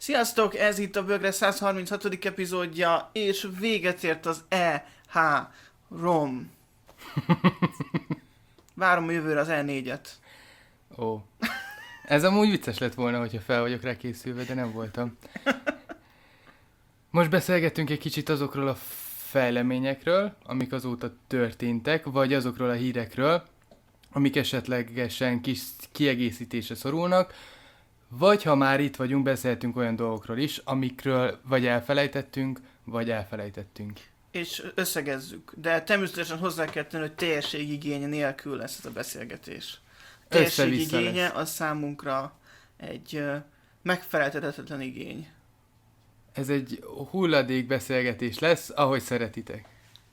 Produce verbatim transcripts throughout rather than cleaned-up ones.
Sziasztok, ez itt a Bögre száz harminchatodik epizódja, és véget ért az E három. Várom a jövőre az E négyet. Ó. Ez amúgy vicces lett volna, hogyha fel vagyok rá készülve, de nem voltam. Most beszélgetünk egy kicsit azokról a fejleményekről, amik azóta történtek, vagy azokról a hírekről, amik esetlegesen kis kiegészítésre szorulnak, vagy ha már itt vagyunk, beszéltünk olyan dolgokról is, amikről vagy elfelejtettünk, vagy elfelejtettünk. És összegezzük, de természetesen hozzá kell tenni, hogy teljességigénye nélkül lesz ez a beszélgetés. Teljességigénye az számunkra egy uh, megfeleltethetetlen igény. Ez egy hulladék beszélgetés lesz, ahogy szeretitek.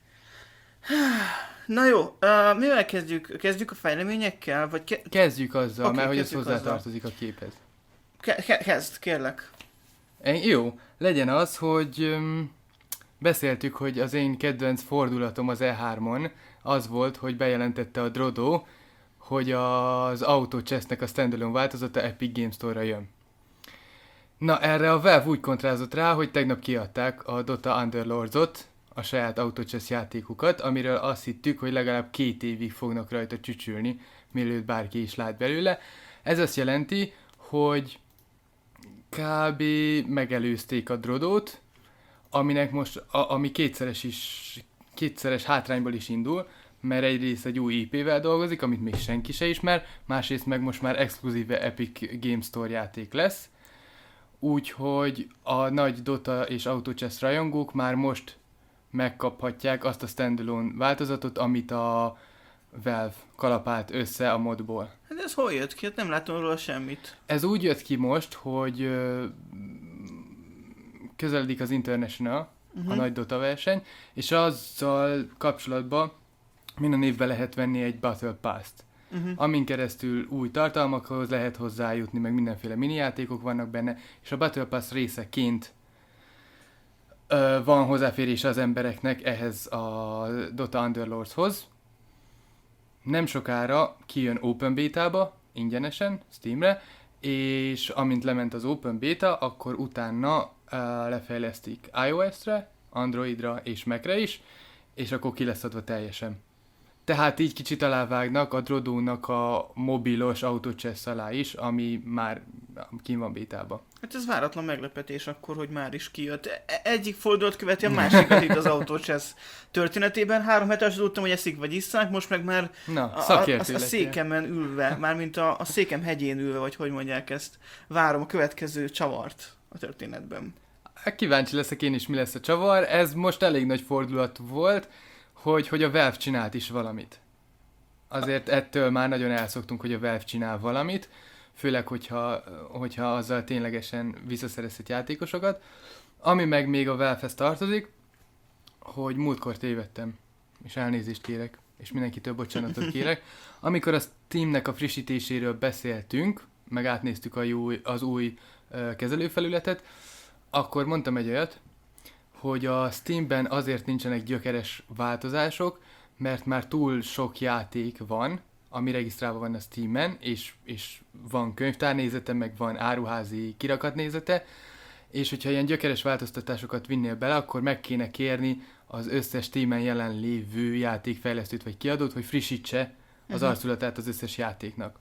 Na jó, uh, mivel kezdjük? Kezdjük a fejleményekkel? Vagy ke- kezdjük azzal, okay, mert hogy ez azzal. hozzátartozik a képhez. Ke- ke- kezd, kérlek. Én, jó, legyen az, hogy um, beszéltük, hogy az én kedvenc fordulatom az E hármon az volt, hogy bejelentette a Drodo, hogy az Auto Chess-nek a standalone változata Epic Games Store-ra jön. Na, erre a Valve úgy kontrázott rá, hogy tegnap kiadták a Dota Underlords-ot, a saját Auto Chess játékukat, amiről azt hittük, hogy legalább két évig fognak rajta csücsülni, mielőtt bárki is lát belőle. Ez azt jelenti, hogy kb. Megelőzték a Drodót, aminek most, a, ami kétszeres is, kétszeres hátrányból is indul, mert egyrészt egy új I P-vel dolgozik, amit még senki se ismer, másrészt meg most már exkluzíve Epic Games Store játék lesz, úgyhogy a nagy Dota és Auto Chess rajongók már most megkaphatják azt a standalone változatot, amit a Valve kalapált össze a modból. Hát ez hol jött ki? Hát nem látom róla semmit. Ez úgy jött ki most, hogy ö, közeledik az International, uh-huh. a nagy Dota verseny, és azzal kapcsolatban minden évben lehet venni egy Battle Pass-t, uh-huh. amin keresztül új tartalmakhoz lehet hozzájutni, meg mindenféle minijátékok vannak benne, és a Battle Pass részeként ö, van hozzáférés az embereknek ehhez a Dota Underlords-hoz. Nem sokára kijön Open Beta-ba, ingyenesen, Steamre, és amint lement az Open Beta, akkor utána uh, lefejlesztik iOS-re, Androidra és Macre is, és akkor ki lesz adva teljesen. Tehát így kicsit alávágnak a Drodónak a mobilos Auto Chess alá is, ami már kín van bétába. Hát ez váratlan meglepetés akkor, hogy már is kijött. E- egyik fordulat követi a másikat itt az Auto Chess történetében. Három hete azt tudtam, hogy eszik vagy isszák, most meg már Na, a, a, a, a székemen ülve, mármint a, a székem hegyén ülve, vagy hogy mondják ezt, várom a következő csavart a történetben. Kíváncsi leszek én is, mi lesz a csavar. Ez most elég nagy fordulat volt, hogy, hogy a Valve csinált is valamit. Azért ettől már nagyon elszoktunk, hogy a Valve csinál valamit, főleg, hogyha, hogyha azzal ténylegesen visszaszerezhet játékosokat. Ami meg még a Valve-hez tartozik, hogy múltkor tévedtem, és elnézést kérek, és mindenkitől bocsánatot kérek. Amikor a Steamnek a frissítéséről beszéltünk, meg átnéztük a jó, az új uh, kezelőfelületet, akkor mondtam egy olyat, hogy a Steamben azért nincsenek gyökeres változások, mert már túl sok játék van, ami regisztrálva van a Steamen, és, és van könyvtárnézete, meg van áruházi kirakatnézete, és hogyha ilyen gyökeres változtatásokat vinnél bele, akkor meg kéne kérni az összes Steamen jelen lévő játékfejlesztőt vagy kiadót, hogy frissítse az uh-huh. arculatát az összes játéknak.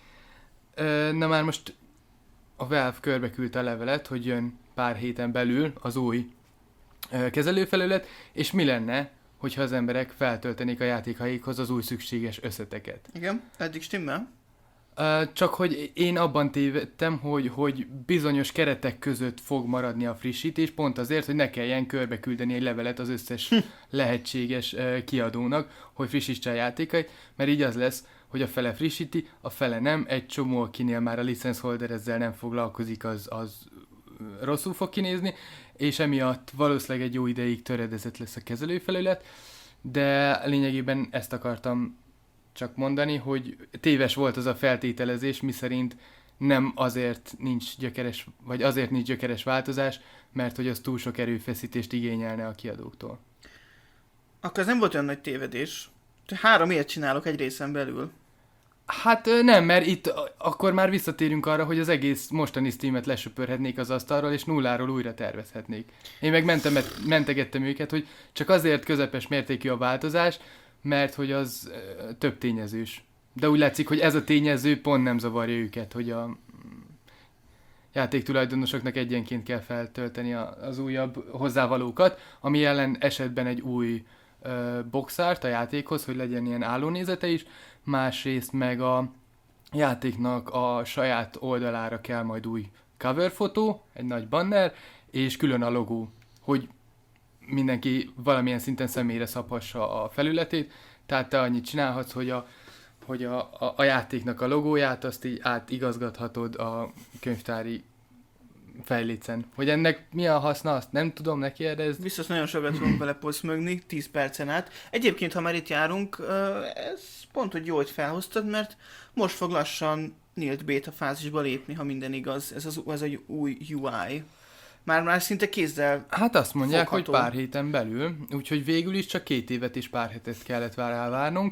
Na már most a Valve körbe küldte a levelet, hogy jön pár héten belül az új kezelőfelület, és mi lenne, hogyha az emberek feltöltenék a játékaikhoz az új szükséges összeteket. Igen, eddig stimmel. Uh, csak hogy én abban tévedtem, hogy, hogy bizonyos keretek között fog maradni a frissítés, pont azért, hogy ne kelljen körbe küldeni egy levelet az összes lehetséges uh, kiadónak, hogy frissítse a játékait, mert így az lesz, hogy a fele frissíti, a fele nem, egy csomó, akinél már a license holder ezzel nem foglalkozik, az, az rosszul fog kinézni, és emiatt valószínűleg egy jó ideig töredezett lesz a kezelőfelület, de lényegében ezt akartam csak mondani, hogy téves volt az a feltételezés, miszerint nem azért nincs gyökeres, vagy azért nincs gyökeres változás, mert hogy az túl sok erőfeszítést igényelne a kiadóktól. Akkor ez nem volt olyan nagy tévedés. Három ilyet csinálok egy részen belül. Hát nem, mert itt akkor már visszatérünk arra, hogy az egész mostani Steamet lesöpörhetnék az asztalról, és nulláról újra tervezhetnék. Én meg mentem, mentegettem őket, hogy csak azért közepes mértékű a változás, mert hogy az több tényezős. De úgy látszik, hogy ez a tényező pont nem zavarja őket, hogy a játéktulajdonosoknak egyenként kell feltölteni az újabb hozzávalókat, ami jelen esetben egy új ö, boxárt a játékhoz, hogy legyen ilyen állónézete is, másrészt meg a játéknak a saját oldalára kell majd új cover fotó, egy nagy banner, és külön a logó, hogy mindenki valamilyen szinten személyre szabhassa a felületét, tehát te annyit csinálhatsz, hogy a hogy a, a, a játéknak a logóját azt így átigazgathatod a könyvtári fejlécen. Hogy ennek mi a haszna, azt nem tudom, ne kérdezd. Biztos nagyon sokat tudunk vele poszmögni, tíz percen át. Egyébként, ha már itt járunk, ez pont, hogy jó, hogy felhoztad, mert most fog lassan nyílt beta fázisba lépni, ha minden igaz. Ez, az, ez egy új u i. Már, már szinte kézzel Hát azt mondják, fogható. hogy pár héten belül, úgyhogy végül is csak két évet és pár hetet kellett vár elvárnunk.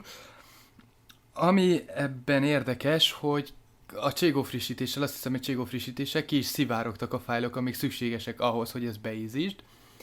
Ami ebben érdekes, hogy a Cségó frissítéssel, azt hiszem, hogy Cségó frissítéssel ki is szivárogtak a fájlok, amik szükségesek ahhoz, hogy ezt beízítsd,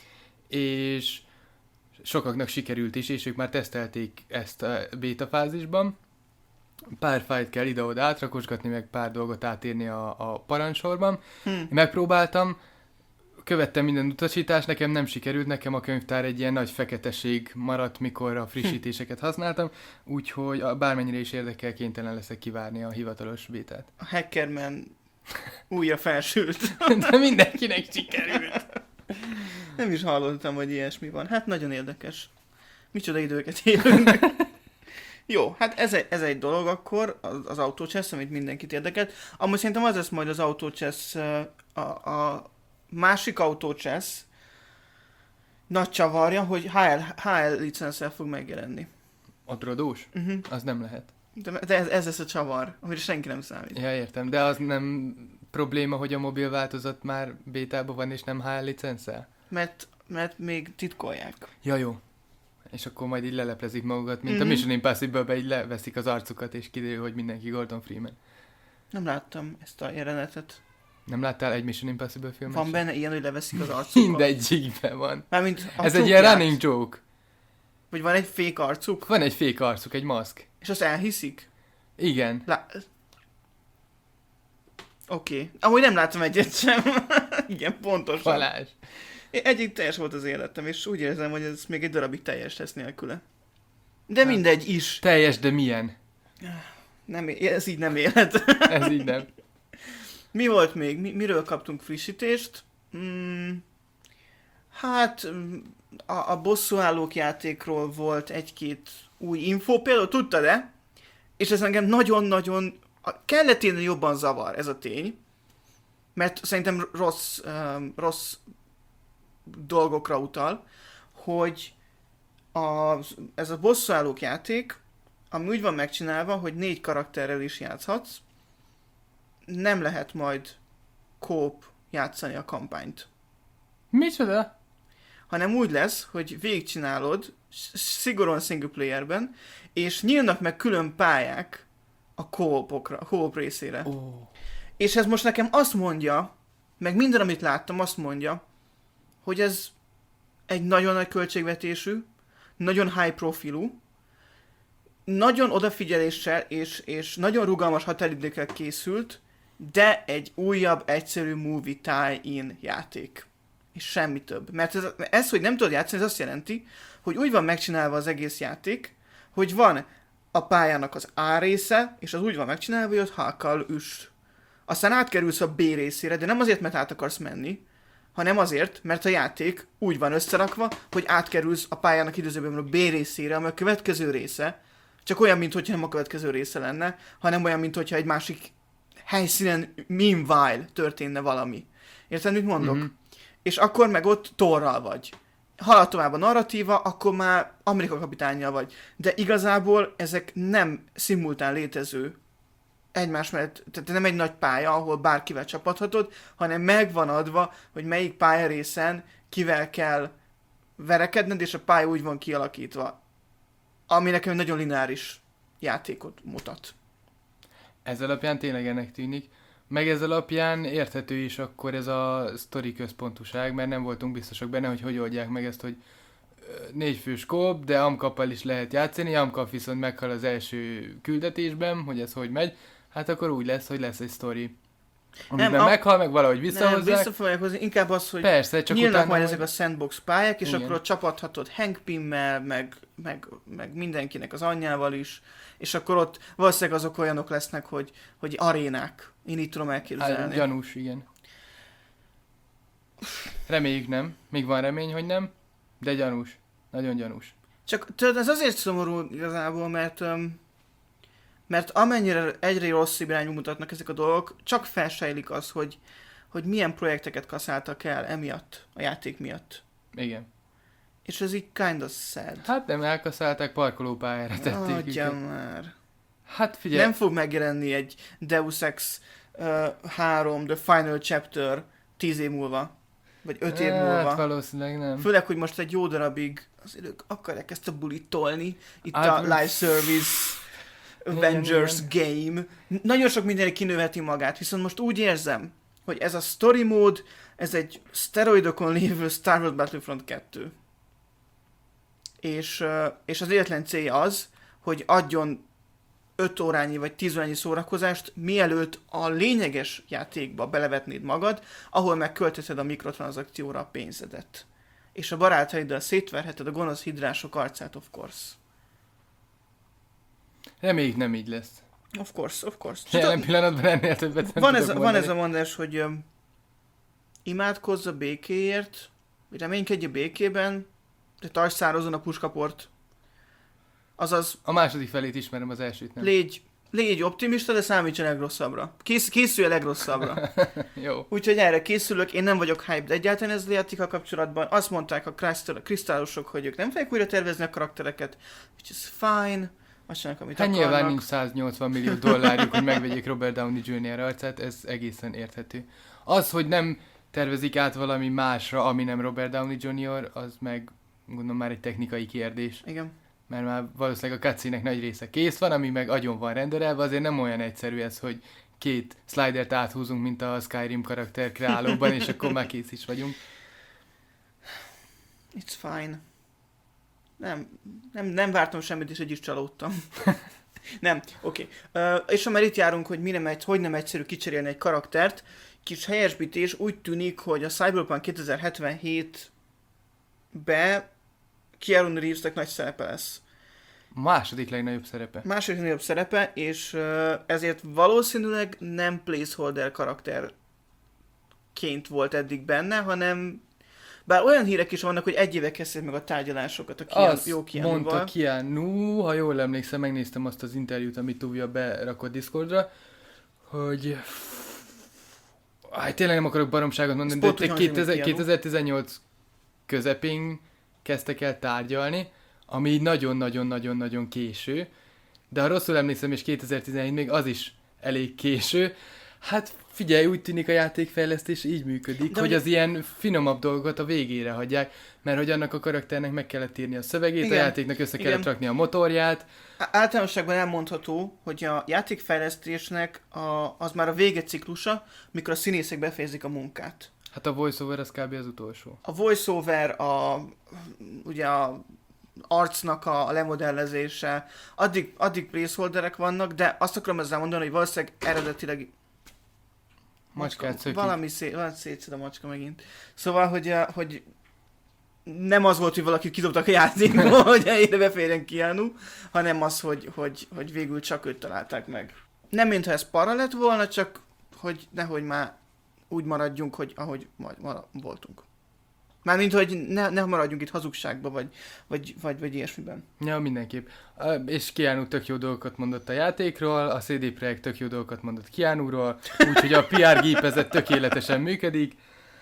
és sokaknak sikerült is, és ők már tesztelték ezt a beta fázisban. Pár fájlt kell ide-oda átrakosgatni, meg pár dolgot átírni a, a parancsorban. Hmm. Megpróbáltam, követtem minden utasítást, nekem nem sikerült, nekem a könyvtár egy ilyen nagy feketeség maradt, mikor a frissítéseket használtam, úgyhogy bármennyire is érdekel, kénytelen leszek kivárni a hivatalos bétát. A Hackerman újra felsült. De mindenkinek sikerült. Nem is hallottam, hogy ilyesmi van. Hát nagyon érdekes. Micsoda időket élünk. Jó, hát ez egy, ez egy dolog akkor, az, az AutoChess, amit mindenkit érdekelt. Amúgy szerintem az lesz majd az AutoChess a, a másik AutoChess nagy csavarja, hogy há el, há el licenszel fog megjelenni. A drodós? Uh-huh. Az nem lehet. De, de ez, ez lesz a csavar, hogy senki nem számít. Ja, értem, de az nem probléma, hogy a mobil változat már bétában van, és nem há el licenszel? Mert, mert még titkolják. Ja, jó. És akkor majd így leleplezik magukat, mint mm-hmm. a Mission Impossible-be, így leveszik az arcukat, és kiderül, hogy mindenki Gordon Freeman. Nem láttam ezt a jelenetet. Nem láttál egy Mission Impossible filmet? Van benne ilyen, hogy leveszik az arcukat? Mindegyikben van. Mármint ez egy ilyen running joke. Vagy van egy fake arcuk? Van egy fake arcuk, egy maszk. És azt elhiszik? Igen. Lá- Oké. Okay. Amúgy nem láttam egyet sem. Igen, pontosan. Balázs. Egyik teljes volt az életem, és úgy érzem, hogy ez még egy darabig teljes lesz nélküle. De hát, mindegy is. Teljes, de milyen? Nem, ez így nem élet. Ez így nem. Mi volt még? Mi, miről kaptunk frissítést? Hmm, hát a, a bosszúállók játékról volt egy-két új info, például tudtad-e? És ez engem nagyon-nagyon kelletén jobban zavar ez a tény, mert szerintem rossz, um, rossz dolgokra utal, hogy a, ez a bosszúállók játék, ami úgy van megcsinálva, hogy négy karakterrel is játszhatsz, nem lehet majd co-op játszani a kampányt. Micsoda? Hanem úgy lesz, hogy végigcsinálod szigorúan single playerben, és nyílnak meg külön pályák a co-opokra, a co-op részére. Oh. És ez most nekem azt mondja, meg minden, amit láttam, azt mondja, hogy ez egy nagyon nagy költségvetésű, nagyon high profilú, nagyon odafigyeléssel és, és nagyon rugalmas határidőkkel készült, de egy újabb, egyszerű movie tie-in játék. És semmi több. Mert ez, ez, hogy nem tudod játszani, ez azt jelenti, hogy úgy van megcsinálva az egész játék, hogy van a pályának az A része, és az úgy van megcsinálva, hogy ott halkal üst. Aztán átkerülsz a B részére, de nem azért, mert át akarsz menni, hanem azért, mert a játék úgy van összerakva, hogy átkerülsz a pályának időzőben a B részére, ami a következő része, csak olyan, mintha nem a következő része lenne, hanem olyan, mintha egy másik helyszínen meanwhile történne valami. Érted, mit mondok? Mm-hmm. És akkor meg ott torral vagy. Halad tovább a narratíva, akkor már Amerika kapitánnyal vagy. De igazából ezek nem szimultán létező egymás mellett, tehát nem egy nagy pálya, ahol bárkivel csapathatod, hanem megvan adva, hogy melyik pályarészen kivel kell verekedned, és a pálya úgy van kialakítva. Ami nekem nagyon lineáris játékot mutat. Ez alapján tényleg ennek tűnik. Meg ez alapján érthető is akkor ez a sztori központúság, mert nem voltunk biztosak benne, hogy hogy oldják meg ezt, hogy négy fős kóp, de Amkappal is lehet játszani, Amkap viszont meghal az első küldetésben, hogy ez hogy megy, hát akkor úgy lesz, hogy lesz egy sztori. Amiben nem, a... meghal, meg valahogy visszahozzák. Nem, vissza fogják hozni, inkább az, hogy persze, csak nyílnak utána majd hogy... ezek a sandbox pályák, és igen. akkor csapathatod Hank Pimmel, meg, meg, meg mindenkinek az anyjával is, és akkor ott valószínűleg azok olyanok lesznek, hogy, hogy arénák. Én így tudom elképzelni. Hát, gyanús, igen. Reméljük nem. Még van remény, hogy nem, de gyanús. Nagyon gyanús. Csak tudod, ez azért szomorú igazából, mert, um, mert amennyire egyre rosszabb irányú mutatnak ezek a dolgok, csak felsejlik az, hogy, hogy milyen projekteket kaszáltak el emiatt, a játék miatt. Igen. És ez így kind of sad. Hát nem elkaszálták, parkolópályára tették. Adjam már. Hát figyelj. Nem fog megjelenni egy Deus Ex uh, három The Final Chapter tíz év múlva. Vagy öt év múlva. Hát valószínűleg nem. Főleg, hogy most egy jó darabig azért ők akarják ezt a bulit tolni. Itt hát, a live service Avengers igen, igen. game. Nagyon sok mindenre kinőheti magát, viszont most úgy érzem, hogy ez a story mode, ez egy szteroidokon lévő Star Wars Battlefront kettő. És, és az egyetlen célja az, hogy adjon öt órányi vagy tíz órányi szórakozást, mielőtt a lényeges játékba belevetnéd magad, ahol megköltheted a mikrotranszakcióra a pénzedet. És a barátaiddal szétverheted a gonosz hidrások arcát, of course. Reméljük nem így lesz. Of course, of course. Jelen pillanatban ennél többet nem van ez, tudok van ez a mondás, hogy um, imádkozz a békéért, reménykedj a békében, de tarts szárazon a puskaport. Azaz... A második felét ismerem, az elsőt nem. Légy, légy optimista, de számíts a legrosszabbra. Kész, készülj a legrosszabbra. Jó. Úgyhogy erre készülök, én nem vagyok hyped egyáltalán ezzel a játékkal kapcsolatban. Azt mondták a krisztálosok, hogy ők nem fogják újra tervezni a karaktereket, which is fine. Azt csinálnak, amit hát akarnak. nyilván nincs száznyolcvan millió dollárjuk, hogy megvegyék Robert Downey junior arcát, ez egészen érthető. Az, hogy nem tervezik át valami másra, ami nem Robert Downey junior, az meg gondolom már egy technikai kérdés. Igen. Mert már valószínűleg a cutscene-nek nagy része kész van, ami meg agyon van renderelve, azért nem olyan egyszerű ez, hogy két slidert áthúzunk, mint a Skyrim karakter kreálóban, és akkor már kész is vagyunk. It's fine. Nem, nem, nem vártam semmit, és így is csalódtam. nem, oké. Okay. Uh, és ha már itt járunk, hogy mi nem egy, hogy nem egyszerű kicserélni egy karaktert, kis helyesbítés, úgy tűnik, hogy a Cyberpunk kétezer-hetvenhétbe Keanu Reevesnek nagy szerepe lesz. Második legnagyobb szerepe. Második legnagyobb szerepe, és uh, ezért valószínűleg nem placeholder karakterként volt eddig benne, hanem bár olyan hírek is vannak, hogy egy éve kezdték meg a tárgyalásokat a Keanu, jó Keanu-val. Mondta Keanu, ha jól emlékszem, megnéztem azt az interjút, amit Tuvia berakott Discordra, hogy Áj, tényleg nem akarok baromságot mondani, de te kétezer-tizennyolc közepén kezdtek el tárgyalni, ami így nagyon-nagyon-nagyon-nagyon késő, de ha rosszul emlékszem, és kétezer-tizenhét még az is elég késő, hát figyelj, úgy tűnik a játékfejlesztés így működik, de hogy ugye az ilyen finomabb dolgokat a végére hagyják, mert hogy annak a karakternek meg kellett írni a szövegét, igen, a játéknak össze igen. kellett rakni a motorját. Általánosságban elmondható, hogy a játékfejlesztésnek a, az már a végeciklusa, mikor a színészek befejezik a munkát. Hát a voiceover az kb. Az utolsó. A voiceover, a, ugye a arcnak a lemodellezése, addig, addig placeholderek vannak, de azt akarom ezzel mondani, hogy valószínűleg eredetileg Macskát szöki. Valami szé- valami szétszed a macska megint. Szóval, hogy, hogy nem az volt, hogy valakit kidobtak a játékból, hogy ide beférjen Keanu, hanem az, hogy, hogy, hogy végül csak őt találták meg. Nem mintha ez para lett volna, csak hogy nehogy már úgy maradjunk, hogy ahogy majd mar- voltunk. Mármint, hogy ne, ne maradjunk itt hazugságba, vagy, vagy, vagy, vagy ilyesmiben. Ja, mindenképp. És Keanu tök jó dolgokat mondott a játékról, a cé dé Projekt tök jó dolgokat mondott Keanuról, úgyhogy a pé er gépezet tökéletesen működik.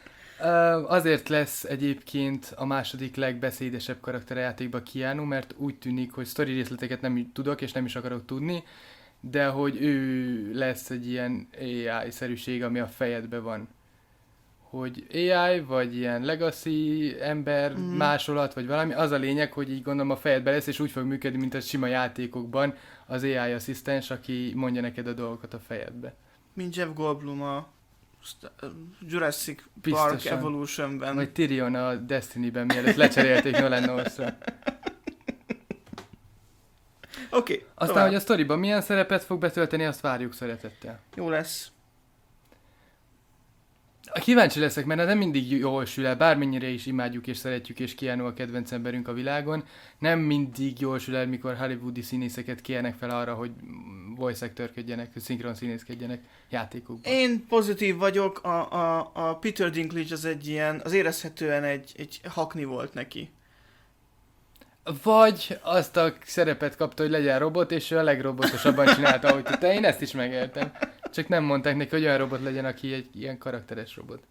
Azért lesz egyébként a második legbeszédesebb karakter a játékban Keanu, mert úgy tűnik, hogy sztori részleteket nem tudok, és nem is akarok tudni, de hogy ő lesz egy ilyen á i-szerűség, ami a fejedben van. hogy á i, vagy ilyen legacy ember mm. másolat, vagy valami. Az a lényeg, hogy így gondolom a fejedbe lesz, és úgy fog működni, mint a sima játékokban az á i asszisztens, aki mondja neked a dolgokat a fejedbe. Mint Jeff Goldblum a Jurassic Park Biztosan. Evolutionben. Vagy Tyrion a Destiny-ben, mielőtt lecserélték Nolan Northra. Oké. Okay, Aztán, tovább. Hogy a sztoriban milyen szerepet fog betölteni, azt várjuk szeretettel. Jó lesz. Kíváncsi leszek, mert nem mindig jól sül el, bármennyire is imádjuk és szeretjük, és Keanu a kedvenc emberünk a világon, nem mindig jól sül el, mikor hollywoodi színészeket kérnek fel arra, hogy voice actorkedjenek, szinkron színészkedjenek játékokban. Én pozitív vagyok, a, a, a Peter Dinklage az egy ilyen, az érezhetően egy, egy hakni volt neki. Vagy azt a szerepet kapta, hogy legyen robot, és ő a legrobotosabban csinálta, ahogy tudta. Én ezt is megértem. Csak nem mondták neki, hogy olyan robot legyen, aki egy ilyen karakteres robot.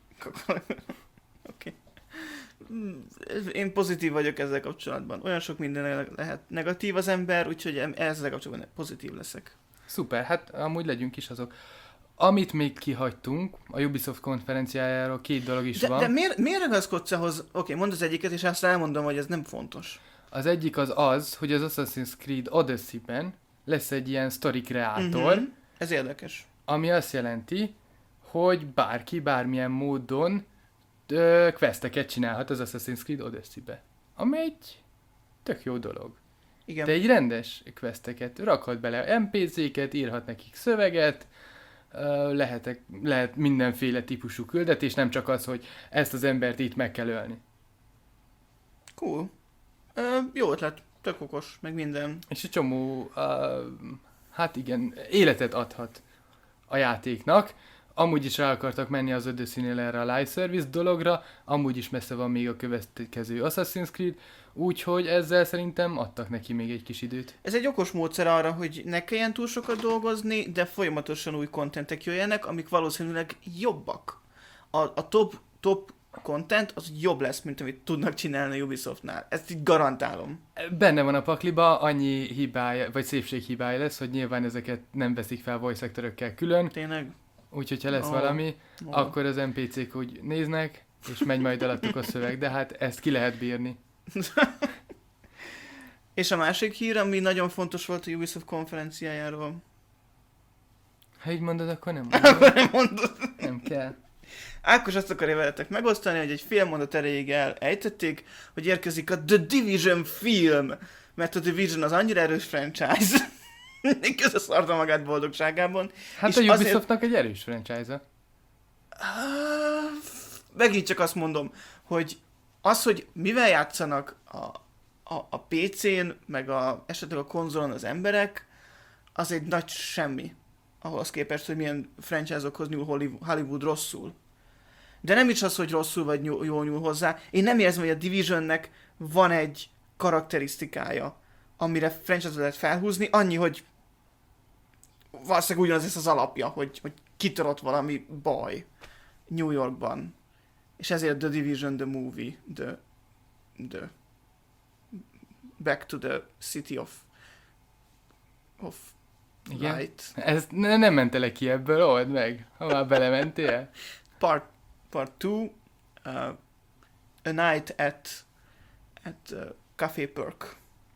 Oké. Okay. Én pozitív vagyok ezzel kapcsolatban. Olyan sok minden lehet negatív az ember, úgyhogy ezzel kapcsolatban pozitív leszek. Szuper, hát amúgy legyünk is azok. Amit még kihagytunk, a Ubisoft konferenciájáról két dolog is de, van. De miért, miért ragaszkodsz ahhoz? Oké, okay, mondd az egyiket, és aztán elmondom, hogy ez nem fontos. Az egyik az az, hogy az Assassin's Creed Odyssey-ben lesz egy ilyen story kreátor. Uh-huh. Ez érdekes. Ami azt jelenti, hogy bárki bármilyen módon ö, questeket csinálhat az Assassin's Creed Odyssey-be. Ami egy tök jó dolog. Igen. De egy rendes questeket rakhat bele en pé céket, írhat nekik szöveget, Lehetek, lehet mindenféle típusú küldetés, nem csak az, hogy ezt az embert itt meg kell ölni. Cool. Uh, jó ötlet, tök okos, meg minden. És egy csomó, uh, hát igen, életet adhat a játéknak. Amúgy is rá akartak menni az Odyssey-nél erre a live service dologra, amúgy is messze van még a következő Assassin's Creed, úgyhogy ezzel szerintem adtak neki még egy kis időt. Ez egy okos módszer arra, hogy ne kelljen túl sokat dolgozni, de folyamatosan új kontentek jöjjenek, amik valószínűleg jobbak. A, a top, top content az jobb lesz, mint amit tudnak csinálni a Ubisoftnál. Ezt így garantálom. Benne van a pakliba, annyi hibája, vagy szépséghibája lesz, hogy nyilván ezeket nem veszik fel voice actorökkel külön. Tényleg? Úgyhogy ha lesz oh. valami, oh. akkor az en pé cék úgy néznek, és megy majd alattuk a szöveg, de hát ezt ki lehet bírni. És a másik hír, ami nagyon fontos volt a Ubisoft konferenciájáról. Ha így mondod, akkor nem mondod. Akkor nem mondod. Nem kell. Ákos azt akarja veletek megosztani, hogy egy fél mondat erejéig elejtették, hogy érkezik a The Division film, mert a Division az annyira erős franchise. Közben szarta magát boldogságában. Hát a Ubisoftnak azért... egy erős franchise-a. Megint csak azt mondom, hogy az, hogy mivel játszanak a, a, a pé cén, meg a, esetleg a konzolon az emberek, az egy nagy semmi. Ahhoz képest, hogy milyen franchise-okhoz nyúl Hollywood, Hollywood rosszul. De nem is az, hogy rosszul vagy nyúl, jól nyúl hozzá. Én nem érzem, hogy a Divisionnek van egy karakterisztikája, amire franchise-ot lehet felhúzni, annyi, hogy valószínűleg ugyanaz lesz az alapja, hogy, hogy kitörött valami baj New Yorkban. És ezért The Division, the movie, the, the Back to the City of, of Igen? Light. Ez ne, nem mentelek ki ebből, old meg, ha már belementél. Part, part two, uh, A Night at, at uh, Café Perk.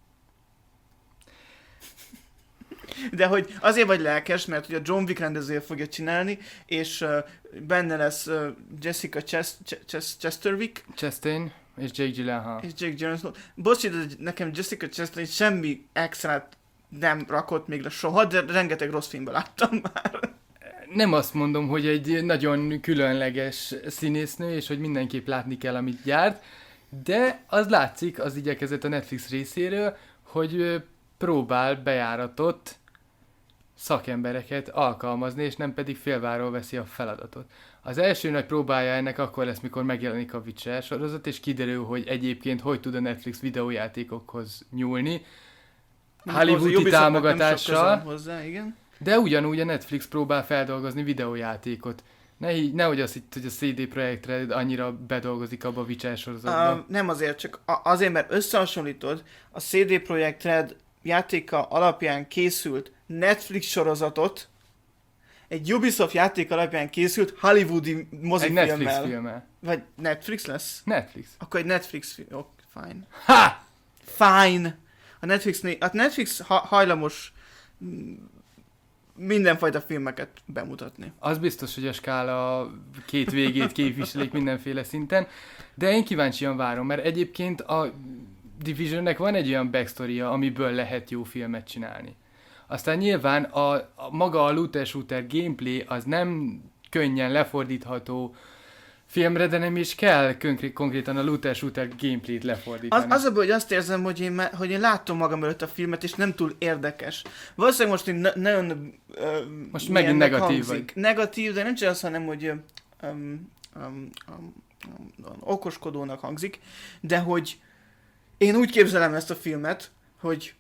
De hogy azért vagy lelkes, mert ugye a John Wick rendezője fogja csinálni, és uh, benne lesz uh, Jessica Chest, Chest, Chesterwick. Chastain és Jake Gyllenhaal. És Jake Gyllenhaal. Bocs, de nekem Jessica Chastain semmi extrát nem rakott még le soha, de rengeteg rossz filmben láttam már. Nem azt mondom, hogy egy nagyon különleges színésznő, és hogy mindenképp látni kell, amit gyárt, de az látszik, az igyekezett a Netflix részéről, hogy próbál bejáratott szakembereket alkalmazni, és nem pedig félváról veszi a feladatot. Az első nagy próbája ennek akkor lesz, mikor megjelenik a Witcher sorozat, és kiderül, hogy egyébként hogy tud a Netflix videójátékokhoz nyúlni, hollywoodi támogatással, hozzá, igen. De ugyanúgy a Netflix próbál feldolgozni videójátékot. Ne, nehogy azt hitt, hogy a cé dé Projekt Red annyira bedolgozik abba a Witcher sorozatba. Uh, nem azért, csak azért, mert összehasonlítod a cé dé Projekt Red játéka alapján készült Netflix sorozatot egy Ubisoft játék alapján készült hollywoodi mozifilmmel. Egy Netflix filmmel. Vagy Netflix lesz? Netflix. Akkor egy Netflix film. Oh, fine. Ha! Fine! A Netflix, a Netflix ha- hajlamos mindenfajta filmeket bemutatni. Az biztos, hogy a skála két végét képviselik mindenféle szinten, de én kíváncsian várom, mert egyébként a Divisionnek van egy olyan backstory-ja, amiből lehet jó filmet csinálni. Aztán nyilván a, a maga a looter shooter gameplay az nem könnyen lefordítható filmre, de nem is kell konkrét, konkrétan a looter shooter gameplayt lefordítani. Az, az a baj, hogy azt érzem, hogy én, hogy én láttam magam előtt a filmet, és nem túl érdekes. Valószínűleg most én ne, nagyon... Uh, most megint negatív hangzik. vagy. Negatív, de nem csak az, hanem, hogy um, um, um, um, um, okoskodónak hangzik, de hogy én úgy képzelem ezt a filmet, hogy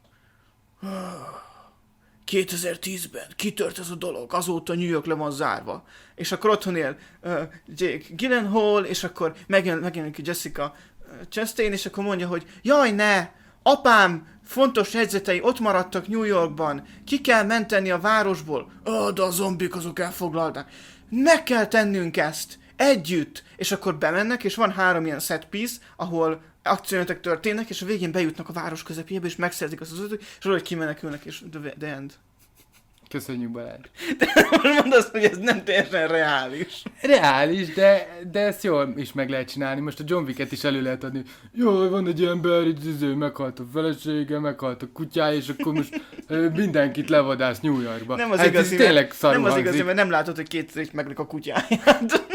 kétezer-tízben kitört ez a dolog, azóta New York le van zárva. És akkor otthon él uh, Jake Gyllenhaal, és akkor megjön, megjelenik Jessica Chastain, és akkor mondja, hogy jaj ne, apám fontos jegyzetei ott maradtak New Yorkban, ki kell menteni a városból, oh, de a zombik azok elfoglalták. Meg kell tennünk ezt, együtt. És akkor bemennek, és van három ilyen set piece, ahol akciójelentek történnek, és a végén bejutnak a város közepébe, és megszerzik azt az ötöt, és valahogy kimenekülnek, és the, the end. Köszönjük, Balázs. De most mondd azt, hogy ez nem teljesen reális. Reális, de, de ezt jól is meg lehet csinálni. Most a John Wicket is elő lehet adni. Jaj, van egy ember, így meghalt a felesége, meghalt a kutyája, és akkor most ö, mindenkit levadász New Yorkba. Nem az hát igazi, tényleg szarul nem az hangzik. igazi, mert nem látod, hogy kétszer is meglik a kutyáját.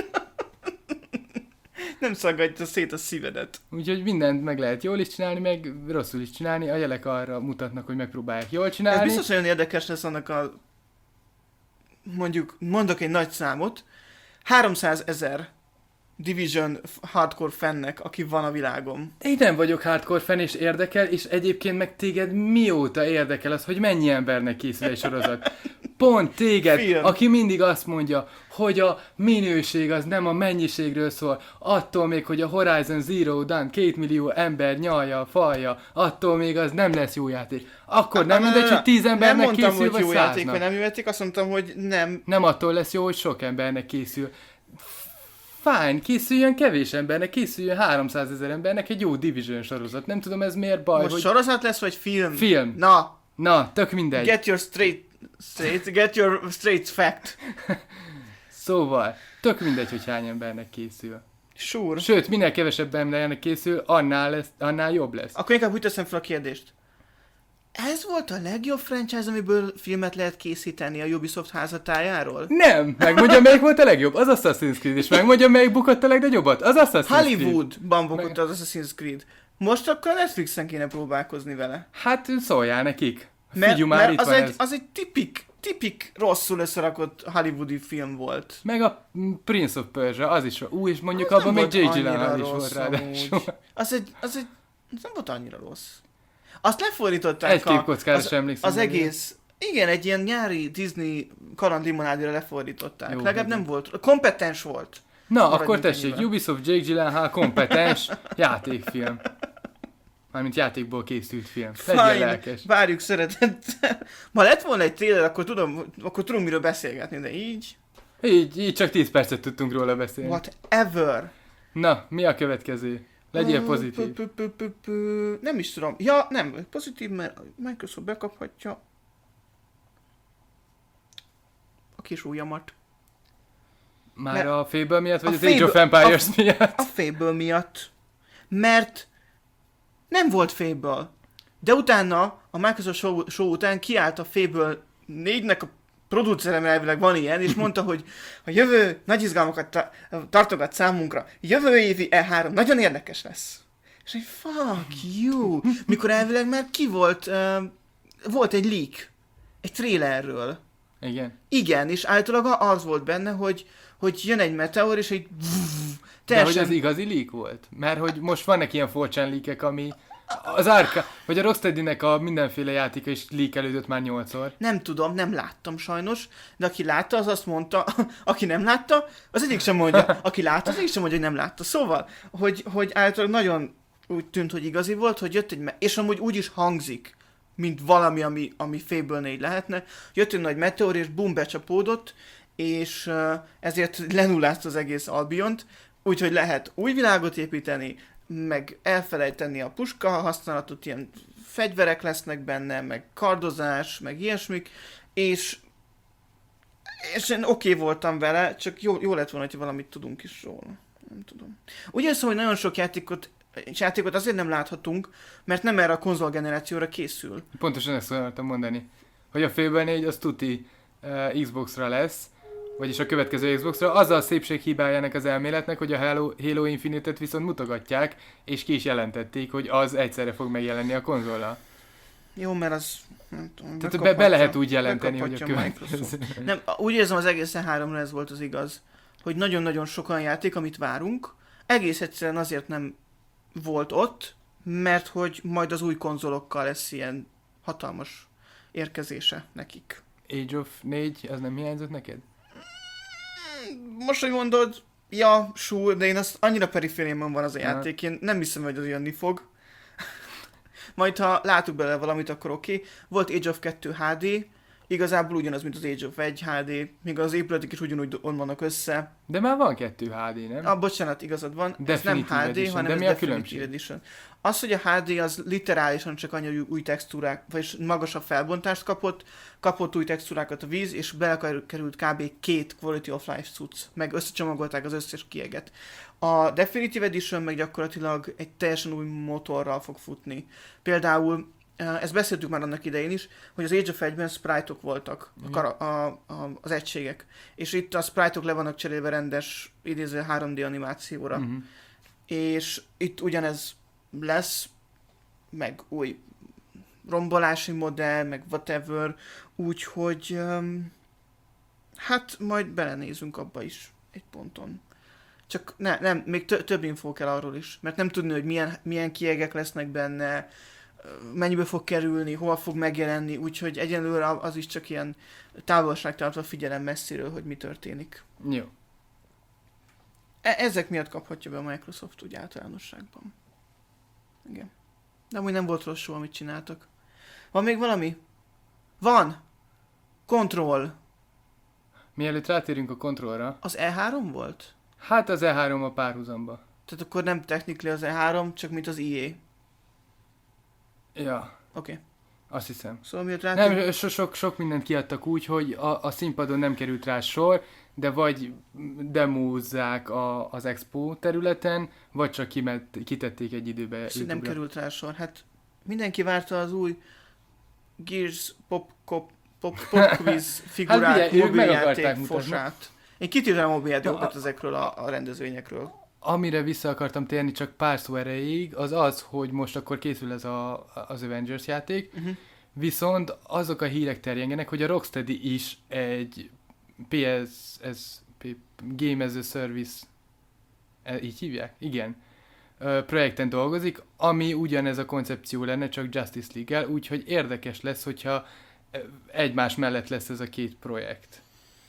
Nem szaggatja szét a szívedet. Úgyhogy mindent meg lehet jól is csinálni, meg rosszul is csinálni. A jelek arra mutatnak, hogy megpróbálják jól csinálni. Ez biztos nagyon érdekes lesz annak a... Mondjuk, mondok egy nagy számot. háromszázezer Division hardcore fannek, aki van a világon. Én nem vagyok hardcore fan, és érdekel, és egyébként meg téged mióta érdekel az, hogy mennyi embernek készül egy sorozat. Pont téged, Film. aki mindig azt mondja, hogy a minőség az nem a mennyiségről szól, attól még, hogy a Horizon Zero Dawn két millió ember nyalja, falja, attól még az nem lesz jó játék. Akkor nem mindegy, hogy tíz embernek nem mondtam, készül, hogy jó vagy játék, száznak. vagy nem jó játék, azt mondtam, hogy nem. Nem attól lesz jó, hogy sok embernek készül. Fine, készüljön kevés embernek, készüljön háromszázezer embernek egy jó Division sorozat. Nem tudom, ez miért baj, Most hogy... sorozat lesz, vagy film? Film. Na, Na, tök mindegy. get your straight, straight, get your straight fact. Szóval, tök mindegy, hogy hány embernek készül. Sure. Sőt, minél kevesebb embernek készül, annál, lesz, annál jobb lesz. Akkor inkább úgy teszem fel a kérdést. Ez volt a legjobb franchise, amiből filmet lehet készíteni a Ubisoft házatájáról? Nem! Megmondja, melyik volt a legjobb? Az Assassin's Creed. És megmondja, melyik bukott a legnagyobbat? Az Assassin's Creed. Hollywoodban bukott az Assassin's Creed. Most akkor Netflixen kéne próbálkozni vele. Hát szóljál nekik. Mert, Figyelj már, mert itt az, van egy, ez. az egy tipik, tipik rosszul összerakott hollywoodi film volt. Meg a Prince of Persia, az is. Ú, és mondjuk Az abban nem még Jake volt Gyllenhaal annyira is volt rossz ráadásul. amúgy. Az egy, az egy, az nem volt annyira rossz. Azt lefordították Egy a, képkockára az, sem emlékszem. az meg. egész, igen, egy ilyen nyári Disney kalandlimonádira lefordították. Jó, Legalább igen. nem volt, kompetens volt. Na, Maradjunk akkor tessék, ennyivel. Ubisoft Jake Gyllenhaal kompetens játékfilm. Mármint játékból készült film. Legyél Fine, lelkes. várjuk szeretettel. Ma lett volna egy trailer, akkor tudom, akkor tudunk miről beszélgetni, de így, Így, így csak tíz percet tudtunk róla beszélni. whatever. Na, mi a következő? Legyél pozitív. Pü- pü- pü- pü- pü- Nem is tudom. Ja, nem, pozitív, mert Microsoft bekaphatja a kis ujjamat. Már Mert a Fable miatt, vagy a az Age of Fable- Empires miatt? A Fable miatt. Mert nem volt Fable. De utána, a Microsoft show, show után kiállt a Fable négynek a producerem, elvileg van ilyen, és mondta, hogy a jövő nagy izgalmakat ta- tartogat számunkra. Jövő évi E három nagyon érdekes lesz. És egy fuck you. Mikor elvileg már ki volt, uh, volt egy leak. Egy trailerről. Igen. Igen, és általában az volt benne, hogy, hogy jön egy meteor, és egy De hogy ez igazi leak volt? Mert hogy most vannak ilyen forcsán leakek, ami az Arka, vagy a Rocksteadynek a mindenféle játéka is leakelődött már nyolcszor. Nem tudom, nem láttam sajnos, de aki látta, az azt mondta, aki nem látta, az egyik sem mondja, aki látta, az egyik sem mondja, hogy nem látta. Szóval, hogy, hogy általában nagyon úgy tűnt, hogy igazi volt, hogy jött egy, me- és amúgy úgy is hangzik, mint valami, ami, ami Fable négy lehetne. Jött egy nagy meteor, és bum, becsapódott, és ezért lenullázta az egész Albiont, úgyhogy lehet új világot építeni, meg elfelejteni a puska használatot, ilyen fegyverek lesznek benne, meg kardozás, meg ilyesmik, és, és én oké okay voltam vele, csak jó, jó lett volna, hogy valamit tudunk is róla. Nem tudom. Úgy érzem, hogy nagyon sok játékot, játékot azért nem láthatunk, mert nem erre a konzolgenerációra készül. Pontosan ezt akartam mondani, hogy a Fable négy az tuti uh, Xboxra lesz, vagyis a következő Xboxra, az a szépség hibájának az elméletnek, hogy a Halo, Halo Infinite-et viszont mutogatják, és ki is jelentették, hogy az egyszerre fog megjelenni a konzollal. Jó, mert az... Nem tudom, tehát be, be lehet úgy jelenteni, hogy a következő. Nem, úgy érzem, az egészen háromra ez volt az igaz, hogy nagyon-nagyon sokan játék, amit várunk, egész egyszerűen azért nem volt ott, mert hogy majd az új konzolokkal lesz ilyen hatalmas érkezése nekik. Age of négy, az nem hiányzott neked? Most, hogy mondod, ja, sure, de én azt annyira perifériumon van az a játék, én nem hiszem, hogy az jönni fog. Majd, ha látok bele valamit, akkor oké. Okay. Volt Age of kettő há dé, igazából ugyanaz, mint az Age of egy há dé, még az épületek is ugyanúgy vannak össze. De már van kettő há dé, nem? Ah, bocsánat, igazad van. Definitive ez nem há dé, Edition. hanem de ez mi a Definitive különbség? Edition. Az, hogy a há dé az literálisan csak annyi új textúrák, vagy magasabb felbontást kapott, kapott új textúrákat a víz, és belekerült kb. Két Quality of Life cucc, meg összecsomagolták az összes kieget. A Definitive Edition meg gyakorlatilag egy teljesen új motorral fog futni. Például, ezt beszéltük már annak idején is, hogy az Age of egyben sprite-ok voltak, mm. a kara- a, a, az egységek. És itt a sprite-ok le vannak cserélve rendes, idéző három dé animációra. Mm-hmm. És itt ugyanez lesz, meg új rombolási modell, meg whatever, úgyhogy um, hát majd belenézünk abba is egy ponton. Csak ne, nem, még tö- több infó kell arról is, mert nem tudni, hogy milyen, milyen kiegek lesznek benne, mennyibe fog kerülni, hol fog megjelenni, úgyhogy egyenlőre az is csak ilyen távolságtartva figyelem messziről, hogy mi történik. Jó. E- ezek miatt kaphatja be a Microsoft úgy általánosságban. Igen. De amúgy nem volt rossz soha, amit csináltak. Van még valami? Van! Control. Mielőtt rátérünk a Controlra. Az E három volt? Hát az E három a párhuzamba. Tehát akkor nem technically az E három, csak mint az í á. Ja. Oké. Okay. Azt hiszem. Szóval miért rátérünk? Nem, so- sok, sok mindent kiadtak úgy, hogy a, a színpadon nem került rá sor, de vagy demózzák a, az expo területen, vagy csak kimet, kitették egy időbe YouTube-ra. Nem került rá sor. Hát mindenki várta az új Gears Pop, Pop, Pop, Pop Quiz figurát, hát mobiljáték fosát. Én kitűrem a mobiljátékokat ja, ezekről a, a rendezvényekről. Amire vissza akartam térni csak pár szó erejéig, az az, hogy most akkor készül ez a, az Avengers játék, uh-huh. Viszont azok a hírek terjengenek, hogy a Rocksteady is egy pé es, ez, Game as a Service, így hívják? Igen. Projekten dolgozik, ami ugyanez a koncepció lenne, csak Justice League-el, úgyhogy érdekes lesz, hogyha egymás mellett lesz ez a két projekt.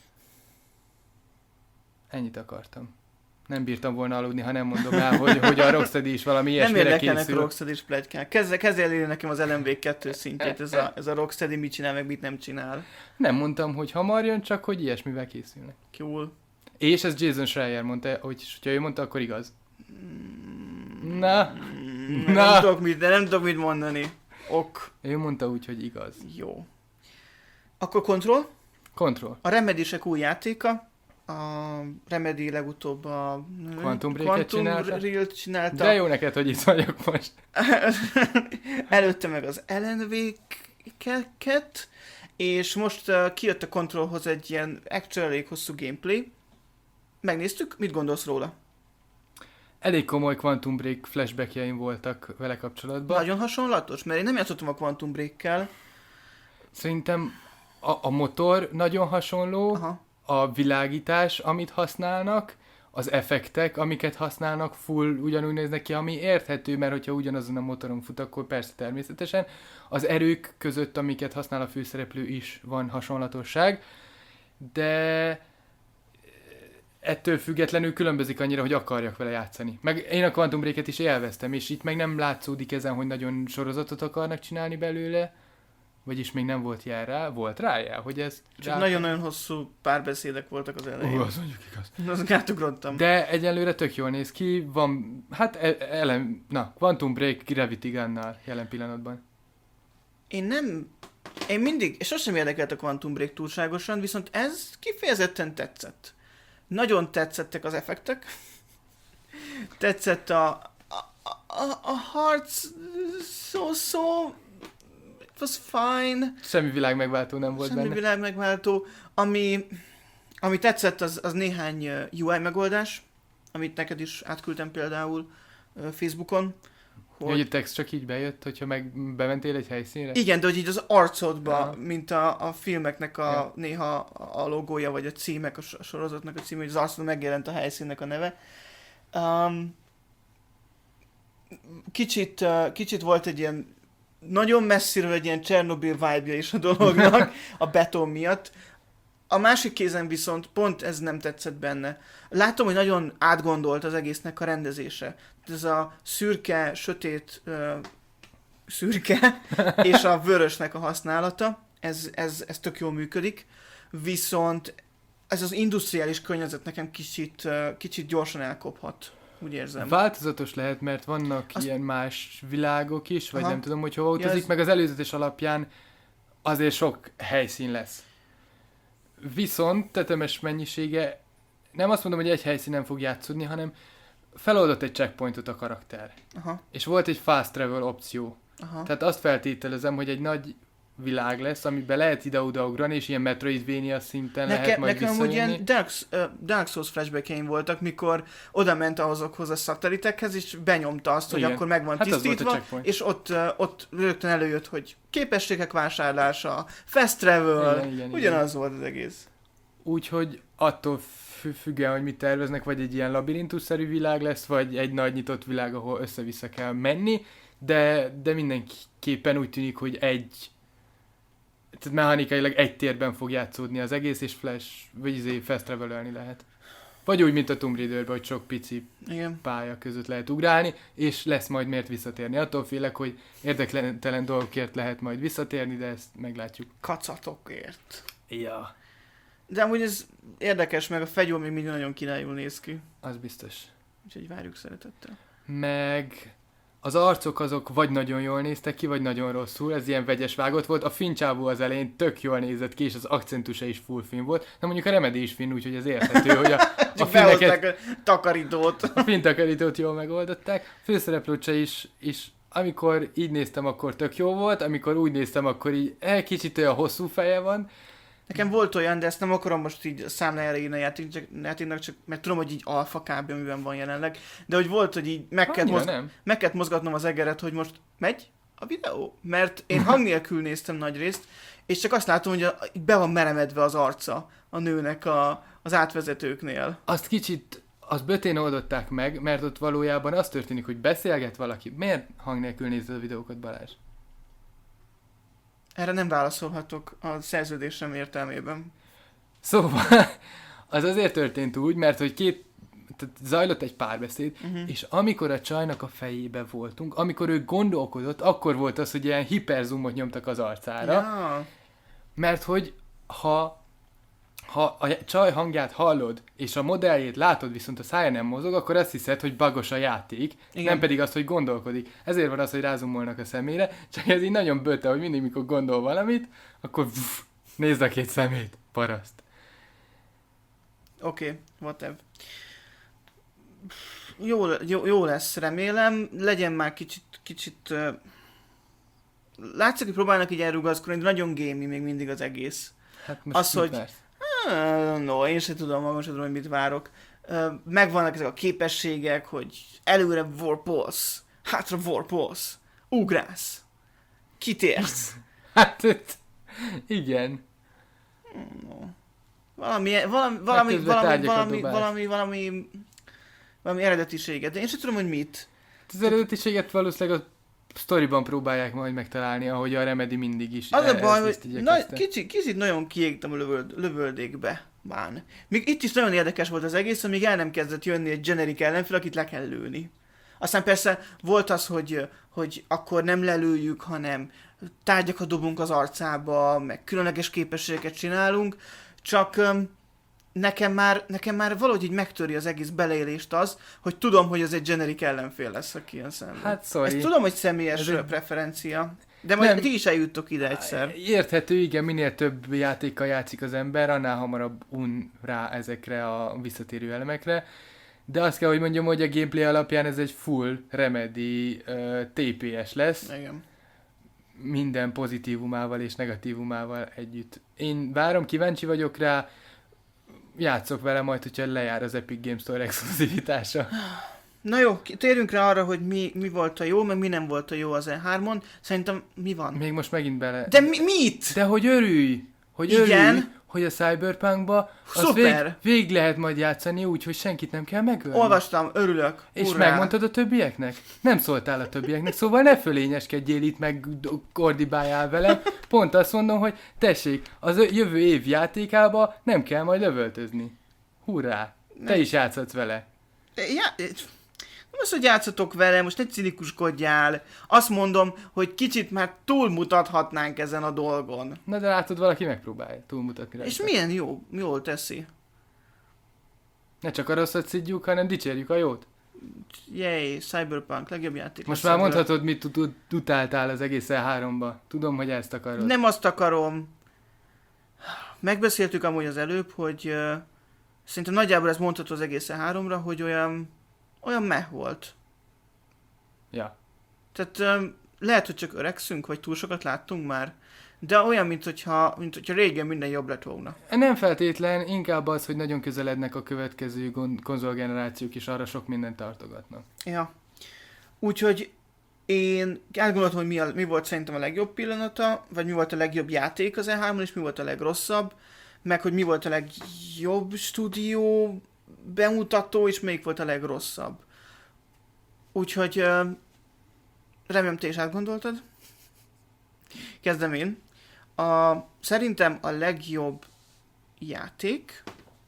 Ennyit akartam. Nem bírtam volna aludni, ha nem mondom el, hogy, hogy a Rocksteady is valami ilyesmire készül. Nem érdekelnek a Rocksteady is pletykák. Kezd, kezdj elérni nekem az el em vé kettő szintjét, ez a, ez a Rocksteady mit csinál, meg mit nem csinál. Nem mondtam, hogy hamar jön, csak hogy ilyesmivel készülnek. Cool. És ez Jason Schreier mondta, hogy ha ő mondta, akkor igaz. Na. Mm, Na. Nem tudok mit, de nem tudok mit mondani. Ok. Ő mondta úgy, hogy igaz. Jó. Akkor Control? Control. A Remedy-sek új játéka. A Remedy legutóbb a Quantum Break-et csinálta. csinálta. De jó neked, hogy itt vagyok most. Előtte meg az el en vé-ket, és most uh, kijött a Controlhoz egy ilyen actually elég hosszú gameplay. Megnéztük, mit gondolsz róla? Elég komoly Quantum Break flashbackjeim voltak vele kapcsolatban. Nagyon hasonlatos, mert én nem játszottam a Quantum Break-kel. Szerintem a, a motor nagyon hasonló. Aha. A világítás, amit használnak, az effektek, amiket használnak, full ugyanúgy néznek ki, ami érthető, mert hogyha ugyanazon a motoron fut, akkor persze természetesen. Az erők között, amiket használ a főszereplő is van hasonlatosság, de ettől függetlenül különbözik annyira, hogy akarjak vele játszani. Meg én a Quantum Break-et is élveztem, és itt meg nem látszódik ezen, hogy nagyon sorozatot akarnak csinálni belőle, vagyis még nem volt jel rá, volt rá jel, hogy ez... Csak rá... nagyon-nagyon hosszú párbeszédek voltak az elején. Ó, az mondjuk igaz. Azt átugrottam. De egyelőre tök jól néz ki, van, hát ellen, na, Quantum Break Gravity Gunnal jelen pillanatban. Én nem, én mindig, és sosem érdekelt a Quantum Break túlságosan, viszont ez kifejezetten tetszett. Nagyon tetszettek az effektek. Tetszett a, a, a, a harc, so, so, it was fine. Semmi világ megváltó nem volt Semmi benne. világ megváltó. Ami, ami tetszett, az, az néhány u i megoldás, amit neked is átküldtem például uh, Facebookon. Hogy... hogy a text csak így bejött, hogyha meg bementél egy helyszínre? Igen, de hogy így az arcodba, Aha. mint a, a filmeknek a ja. néha a logója, vagy a címek, a sorozatnak a címe, hogy az arcodon megjelent a helyszínnek a neve. Um, kicsit, uh, kicsit volt egy ilyen nagyon messziről egy ilyen Csernobyl vibe-ja is a dolognak, a beton miatt. A másik kézen viszont pont ez nem tetszett benne. Látom, hogy nagyon átgondolt az egésznek a rendezése. Ez a szürke, sötét, uh, szürke és a vörösnek a használata, ez, ez, ez tök jól működik. Viszont ez az industriális környezet nekem kicsit, uh, kicsit gyorsan elkophat. Úgy érzem. Változatos lehet, mert vannak Azt... ilyen más világok is, vagy Aha. nem tudom, hogy hova utazik, ja, ez... meg az előzetes alapján azért sok helyszín lesz. Viszont tetemes mennyisége, nem azt mondom, hogy egy helyszínen fog játszódni, hanem feloldott egy checkpointot a karakter. Aha. És volt egy fast travel opció. Aha. Tehát azt feltételezem, hogy egy nagy világ lesz, amiben lehet ide-oda ugrani, és ilyen Metroidvania szinten Neke, lehet majd nekem úgy visszajönni. ilyen Dark, uh, Dark Souls flashback-eim voltak, mikor oda ment azokhoz a szatelitekhez, és benyomta azt, hogy Igen. akkor meg van Hát az volt a tisztítva, checkpoint. és ott, uh, ott rögtön előjött, hogy képességek vásárlása, fast travel, Igen, igen, ugyanaz volt az egész. Úgyhogy attól fü- függően, hogy mit terveznek, vagy egy ilyen labirintusszerű világ lesz, vagy egy nagy nyitott világ, ahol össze-vissza kell menni, de, de mindenképpen úgy tűnik, hogy egy, tehát mechanikailag egy térben fog játszódni az egész, és flash, vagy izé fast travelelni lehet. Vagy úgy, mint a Tomb Raiderben, hogy sok pici Igen. pálya között lehet ugrálni, és lesz majd miért visszatérni. Attól félek, hogy érdektelen dolgokért lehet majd visszatérni, de ezt meglátjuk. Kacatokért. Ja. De amúgy ez érdekes, meg a fegyó még mindig nagyon királyul néz ki. Az biztos. Úgyhogy várjuk szeretettel. Meg az arcok azok vagy nagyon jól néztek ki, vagy nagyon rosszul, ez ilyen vegyes vágott volt. A finn csávó az elején tök jól nézett ki, és az akcentusa is full finn volt. De mondjuk a Remedy is finn, úgyhogy ez érthető, hogy a, a finneket... a takarítót. A finn takarítót jól megoldották. Főszereplőcse is, is amikor így néztem, akkor tök jó volt, amikor úgy néztem, akkor így eh, kicsit olyan hosszú feje van. Nekem volt olyan, de ezt nem akarom most így számlájára írni a játéknak, csak mert tudom, hogy így alfa kb. Amiben van jelenleg, de hogy volt, hogy így meg kellett, mozg- meg kellett mozgatnom az egeret, hogy most megy a videó? Mert én hang nélkül néztem nagy részt, és csak azt látom, hogy a, be van meremedve az arca a nőnek a, az átvezetőknél. Azt kicsit, azt bötén oldották meg, mert ott valójában az történik, hogy beszélget valaki. Miért hang nélkül nézed a videókat, Balázs? Erre nem válaszolhatok a szerződésem értelmében. Szóval, az azért történt úgy, mert hogy két, tehát zajlott egy párbeszéd, uh-huh. és amikor a csajnak a fejébe voltunk, amikor ő gondolkodott, akkor volt az, hogy ilyen hiperzoomot nyomtak az arcára. Ja. Mert hogy ha, ha a csaj hangját hallod, és a modelljét látod, viszont a szája nem mozog, akkor azt hiszed, hogy bagos a játék, igen. Nem pedig az, hogy gondolkodik. Ezért van az, hogy rázumolnak a szemére, csak ez így nagyon böte, hogy mindig, mikor gondol valamit, akkor vff, nézd a két szemét, paraszt. Oké, okay, whatever. Jó, jó, jó lesz, remélem. Legyen már kicsit, kicsit... Uh... Látszik, hogy próbálnak így elrugaszkodni, de nagyon gamey még mindig az egész. Hát most az, hogy... Uh, no, én sem tudom, magam sem tudom, hogy mit várok. Uh, megvannak ezek a képességek, hogy előre warpolsz, hátra warpolsz, ugrász, kitérsz. Hát, igen. No. Valami, valami, valami, valami, valami, valami, valami, valami eredetiséget, de én sem tudom, hogy mit. Az eredetiséget valószínűleg a sztoriban próbálják majd megtalálni, ahogy a Remedy mindig is. Az a baj, hogy na, kicsit, kicsit nagyon kiégtem a lövöld, lövöldékbe. Bán. Még itt is nagyon érdekes volt az egész, amíg el nem kezdett jönni egy generic ellenfél, akit le kell lőni. Aztán persze volt az, hogy, hogy akkor nem lelőjük, hanem tárgyakat dobunk az arcába, meg különleges képességeket csinálunk, csak nekem már, nekem már valahogy így megtöri az egész beleélést az, hogy tudom, hogy ez egy generic ellenfél lesz, aki ilyen szemben. Hát sorry. Ezt tudom, hogy személyes ez preferencia, de majd nem. Ti is eljuttok ide egyszer. Érthető, igen, minél több játékkal játszik az ember, annál hamarabb un rá ezekre a visszatérő elemekre. De azt kell, hogy mondjam, hogy a gameplay alapján ez egy full Remedy uh, té pé es lesz. Igen. Minden pozitívumával és negatívumával együtt. Én várom, kíváncsi vagyok rá, játszok vele majd, hogyha lejár az Epic Games Store exkluzivitása. Na jó, térjünk rá arra, hogy mi, mi volt a jó, meg mi nem volt a jó az E hármon. Szerintem mi van? Még most megint bele... De mi, mit? De hogy örülj! Hogy Igen. örülj, hogy a Cyberpunkba az vég, végig lehet majd játszani úgy, hogy senkit nem kell megölni. Olvastam, örülök. És Urrá. megmondtad a többieknek? Nem szóltál a többieknek, szóval ne fölényeskedjél itt, meg kordibáljál velem. Pont azt mondom, hogy tessék, az jövő év játékába nem kell majd lövöltözni. Hurrá! Te nem. is játszhatsz vele. Ja, nem az, hogy játszatok vele, most ne cinikuskodjál. Azt mondom, hogy kicsit már túlmutathatnánk ezen a dolgon. Na de látod, valaki megpróbálja túlmutatni rá. És milyen jó, jól teszi. Ne csak a rosszat szidjuk, hanem dicsérjük a jót. Yay, Cyberpunk, legjobb játék. Most már mondhatod, mit utáltál az egész E háromba. Tudom, hogy ezt akarod. Nem azt akarom. Megbeszéltük amúgy az előbb, hogy uh, szerintem nagyjából ez mondható az egész E háromra, hogy olyan, olyan meh volt. Ja. Tehát um, lehet, hogy csak öregszünk, vagy túl sokat láttunk már, de olyan, mint hogyha, mint hogyha régen minden jobb lett volna. Nem feltétlen, inkább az, hogy nagyon közelednek a következő konzolgenerációk, és arra sok mindent tartogatnak. Ja. Úgyhogy én átgondoltam, hogy mi, a, mi volt szerintem a legjobb pillanata, vagy mi volt a legjobb játék az E háromon, és mi volt a legrosszabb, meg hogy mi volt a legjobb stúdió bemutató, és melyik volt a legrosszabb. Úgyhogy uh, remélem, te is átgondoltad. Kezdem én. A, szerintem a legjobb játék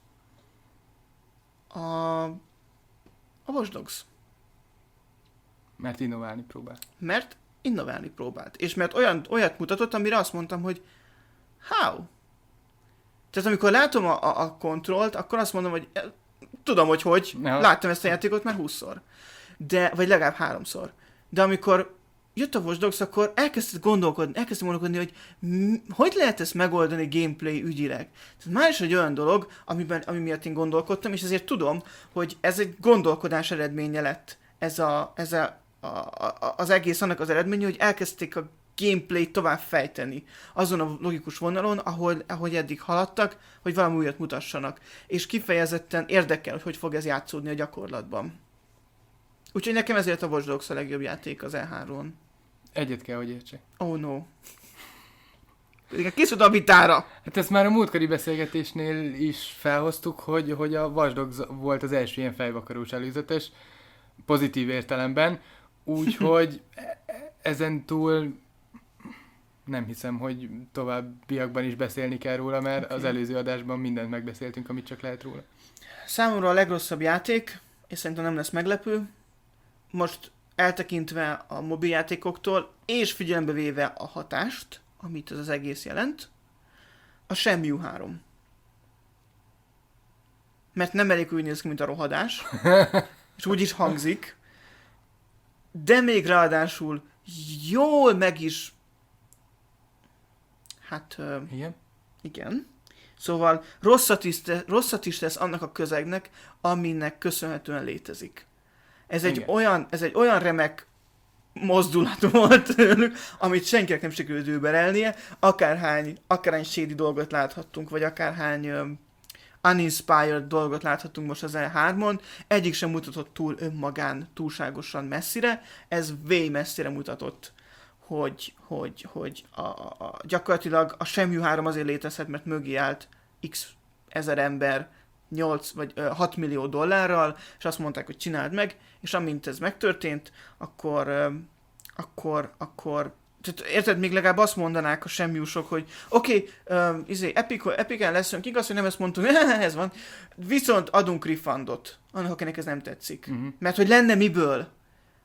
a, a Watch Dogs. Mert innoválni próbál. Mert innoválni próbált. És mert olyan, olyat mutatott, amire azt mondtam, hogy how? Tehát amikor látom a, a, a kontrollt, akkor azt mondom, hogy tudom, hogy hogy. Ja. Láttam ezt a játékot már húszszor. De, vagy legalább háromszor. De amikor jött a Watch Dogs, akkor elkezdtem gondolkodni, elkezdtem gondolkodni, hogy m- hogy lehet ezt megoldani gameplay ügyileg. Tehát már is egy olyan dolog, amiben, ami miatt én gondolkodtam, és ezért tudom, hogy ez egy gondolkodás eredménye lett. Ez, a, ez a, a, a, az egész annak az eredménye, hogy elkezdték a gameplayt tovább fejteni azon a logikus vonalon, ahol, ahogy eddig haladtak, hogy valami újat mutassanak. És kifejezetten érdekel, hogy hogy fog ez játszódni a gyakorlatban. Úgyhogy nekem ezért a Watch Dogs a legjobb játék az E háromon. Egyet kell, hogy értsek. Oh no. Pedig készült a vitára. Hát ezt már a múltkori beszélgetésnél is felhoztuk, hogy, hogy a Watch Dogs volt az első ilyen fejvakarós előzetes, pozitív értelemben, úgyhogy ezen túl nem hiszem, hogy továbbiakban is beszélni kell róla, mert okay. Az előző adásban mindent megbeszéltünk, amit csak lehet róla. Számomra a legrosszabb játék, és szerintem nem lesz meglepő, most eltekintve a mobiljátékoktól, és figyelembe véve a hatást, amit ez az egész jelent, a Shenmue három. Mert nem elég úgy néz ki, mint a rohadás, és úgy is hangzik, de még ráadásul jól meg is... Hát... Uh, igen? Igen. Szóval rosszat is, te, rosszat is tesz annak a közegnek, aminek köszönhetően létezik. Ez egy, olyan, ez egy olyan remek mozdulat volt tőlük, amit senkinek nem sikerült überelnie, akárhány, akárhány shady dolgot láthattunk, vagy akárhány um, uninspired dolgot láthattunk most az E háromon, egyik sem mutatott túl önmagán túlságosan messzire, ez way messzire mutatott, hogy, hogy, hogy a, a, gyakorlatilag a Shenmue három azért létezhet, mert mögé állt x ezer ember, nyolc vagy hat millió dollárral, és azt mondták, hogy csináld meg, és amint ez megtörtént, akkor, akkor, akkor tehát érted, még legalább azt mondanák a Shenmue-sok, hogy oké, okay, um, izé, Epic, Epic-en leszünk, igaz, hogy nem ezt mondtunk, ez van, viszont adunk refundot annak, akinek ez nem tetszik. Uh-huh. Mert hogy lenne miből.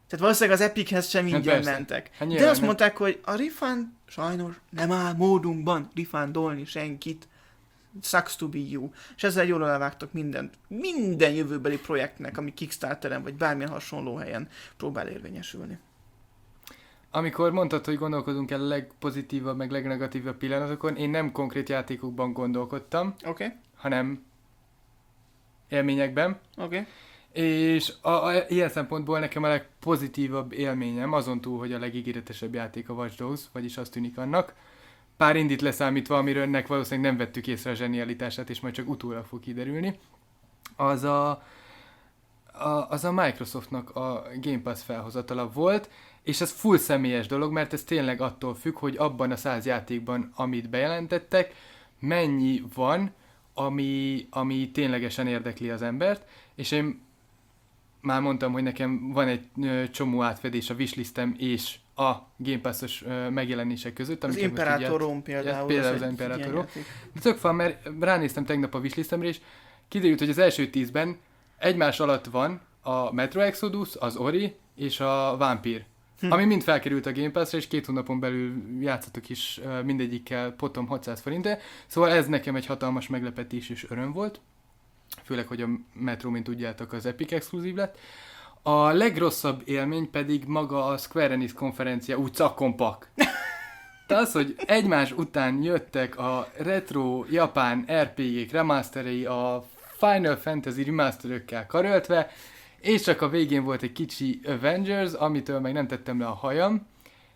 Tehát valószínűleg az Epichez sem ingyen hát mentek. Hát de azt nem. mondták, hogy a refund sajnos nem áll módunkban refundolni senkit. Sucks to be you. És ezzel jól elvágtak mindent. Minden jövőbeli projektnek, ami Kickstarteren vagy bármilyen hasonló helyen próbál érvényesülni. Amikor mondtad, hogy gondolkodunk el a legpozitívabb, meg legnegatívabb pillanatokon, én nem konkrét játékokban gondolkodtam, Oké. Okay. hanem élményekben. Oké. Okay. És a, a, ilyen szempontból nekem a legpozitívabb élményem, azon túl, hogy a legígéretesebb játék a Watch Dogs, vagyis azt tűnik annak, pár indít leszámítva, amiről ennek valószínűleg nem vettük észre a zsenialitását, és majd csak utólag fog kiderülni, az a, a, az a Microsoftnak a Game Pass felhozatala volt, és ez full személyes dolog, mert ez tényleg attól függ, hogy abban a száz játékban, amit bejelentettek, mennyi van, ami, ami ténylegesen érdekli az embert, és én már mondtam, hogy nekem van egy ö, csomó átfedés a wishlistem és a Game Pass-os ö, megjelenések között. Az Imperator Rome például. Például az Imperator Rome. De tök van, mert ránéztem tegnap a wishlistemre, és kiderült, hogy az első tízben egymás alatt van a Metro Exodus, az Ori és a Vampire. Hm. Ami mind felkerült a Game Pass-ra, és két hónapon belül játszatok is uh, mindegyikkel potom hatszáz forintért. Szóval ez nekem egy hatalmas meglepetés és öröm volt. Főleg, hogy a Metro, mint tudjátok, az Epic exkluzív lett. A legrosszabb élmény pedig maga a Square Enix konferencia, úgy szakkompak. Tehát az, hogy egymás után jöttek a retro japán er pé gé-k remasterei a Final Fantasy remasterökkel karöltve, és csak a végén volt egy kicsi Avengers, amitől meg nem tettem le a hajam.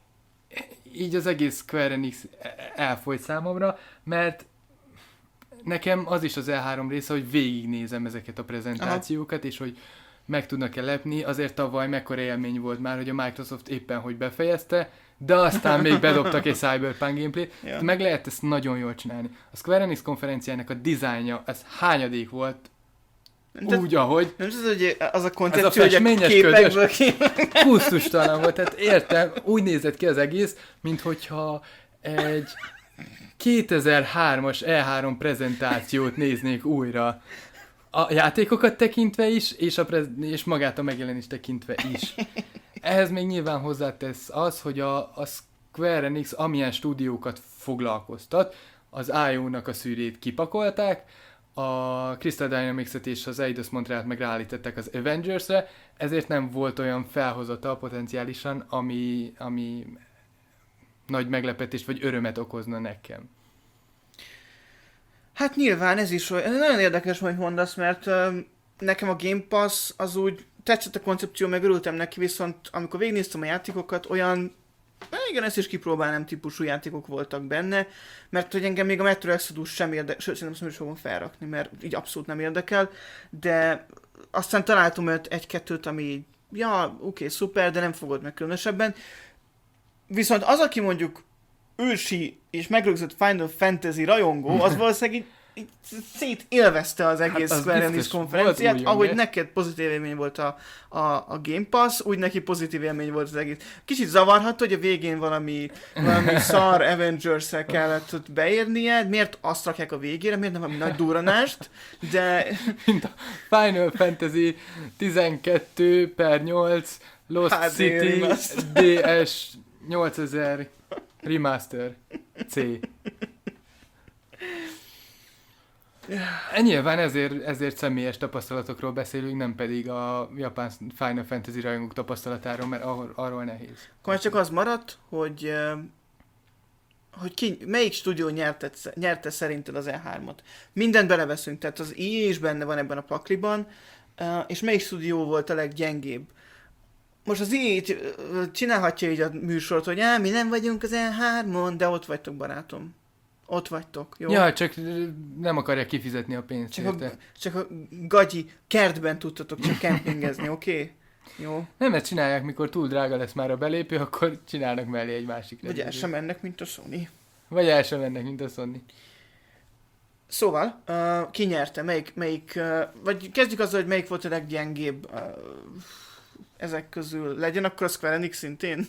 Így az egész Square Enix elfolyt számomra, mert nekem az is az E három része, hogy végignézem ezeket a prezentációkat, aha, és hogy meg tudnak-e lepni. Azért tavaly mekkora élmény volt már, hogy a Microsoft éppen hogy befejezte, de aztán még bedobtak egy Cyberpunk gameplayt. Ja. Meg lehet ezt nagyon jól csinálni. A Square Enix konferenciának a dizájnja, ez hányadék volt, de úgy, ahogy. Nem tudom, hogy az a koncepció, hogy a képekből ki. Kusztustalan volt, tehát értem, úgy nézett ki az egész, mint hogyha egy kétezer-hármas E három prezentációt néznék újra. A játékokat tekintve is, és, a prez- és magát a megjelenést tekintve is. Ehhez még nyilván hozzátesz az, hogy a, a Square Enix amilyen stúdiókat foglalkoztat, az I O-nak a szűrét kipakolták, a Crystal Dynamics-et és az Eidos Montrealt meg ráállították az Avengers-re, ezért nem volt olyan felhozata potenciálisan, ami, ami nagy meglepetést vagy örömet okozna nekem. Hát nyilván ez is olyan, nagyon érdekes, hogy mondasz, mert uh, nekem a Game Pass az úgy tetszett a koncepció, meg örültem neki, viszont amikor végignéztem a játékokat, olyan, igen, ezt is kipróbálnám típusú játékok voltak benne, mert hogy engem még a Metro Exodus sem érdekel, sőt, szerintem azt is fogom felrakni, mert így abszolút nem érdekel, de aztán találtam őt egy-kettőt, ami ja, oké, okay, szuper, de nem fogod meg különösebben. Viszont az, aki mondjuk ősi és megrögzött Final Fantasy rajongó, az valószínűleg így, így szétélvezte az egész hát Square Enix konferenciát, ahogy ugye? Neked pozitív élmény volt a, a, a Game Pass, úgy neki pozitív élmény volt az egész. Kicsit zavarható, hogy a végén valami, valami szar Avengers-el kellett ott beérnie, miért azt rakják a végére, miért nem valami nagy durranást, de... Mint a Final Fantasy tizenkettő per nyolc Lost há dé City remaster. dé es nyolcezer Remaster C. Nyilván ezért, ezért személyes tapasztalatokról beszélünk, nem pedig a japán Final Fantasy rajongók tapasztalatáról, mert arról, arról nehéz. Akkor csak az maradt, hogy, hogy ki, melyik stúdió nyerte, nyerte szerinted az E hármat. Mindent beleveszünk, tehát az i á is benne van ebben a pakliban, és melyik stúdió volt a leggyengébb. Most az i á csinálhatja így a műsort, hogy á, mi nem vagyunk az E hármon, de ott vagytok, barátom. Ott vagytok, jó? Ja, csak nem akarják kifizetni a pénzt. Csak a, csak a gagyi kertben tudtatok csak kempingezni, oké? Okay? Jó. Nem ezt csinálják, mikor túl drága lesz már a belépő, akkor csinálnak mellé egy másik Vagy el sem mennek, mint a Sony. Vagy el sem mennek, mint a Sony. Szóval, uh, ki nyerte? Melyik, melyik uh, vagy kezdjük azzal, hogy melyik volt a leggyengébb uh, ezek közül. Legyen akkor a Square Enix szintén?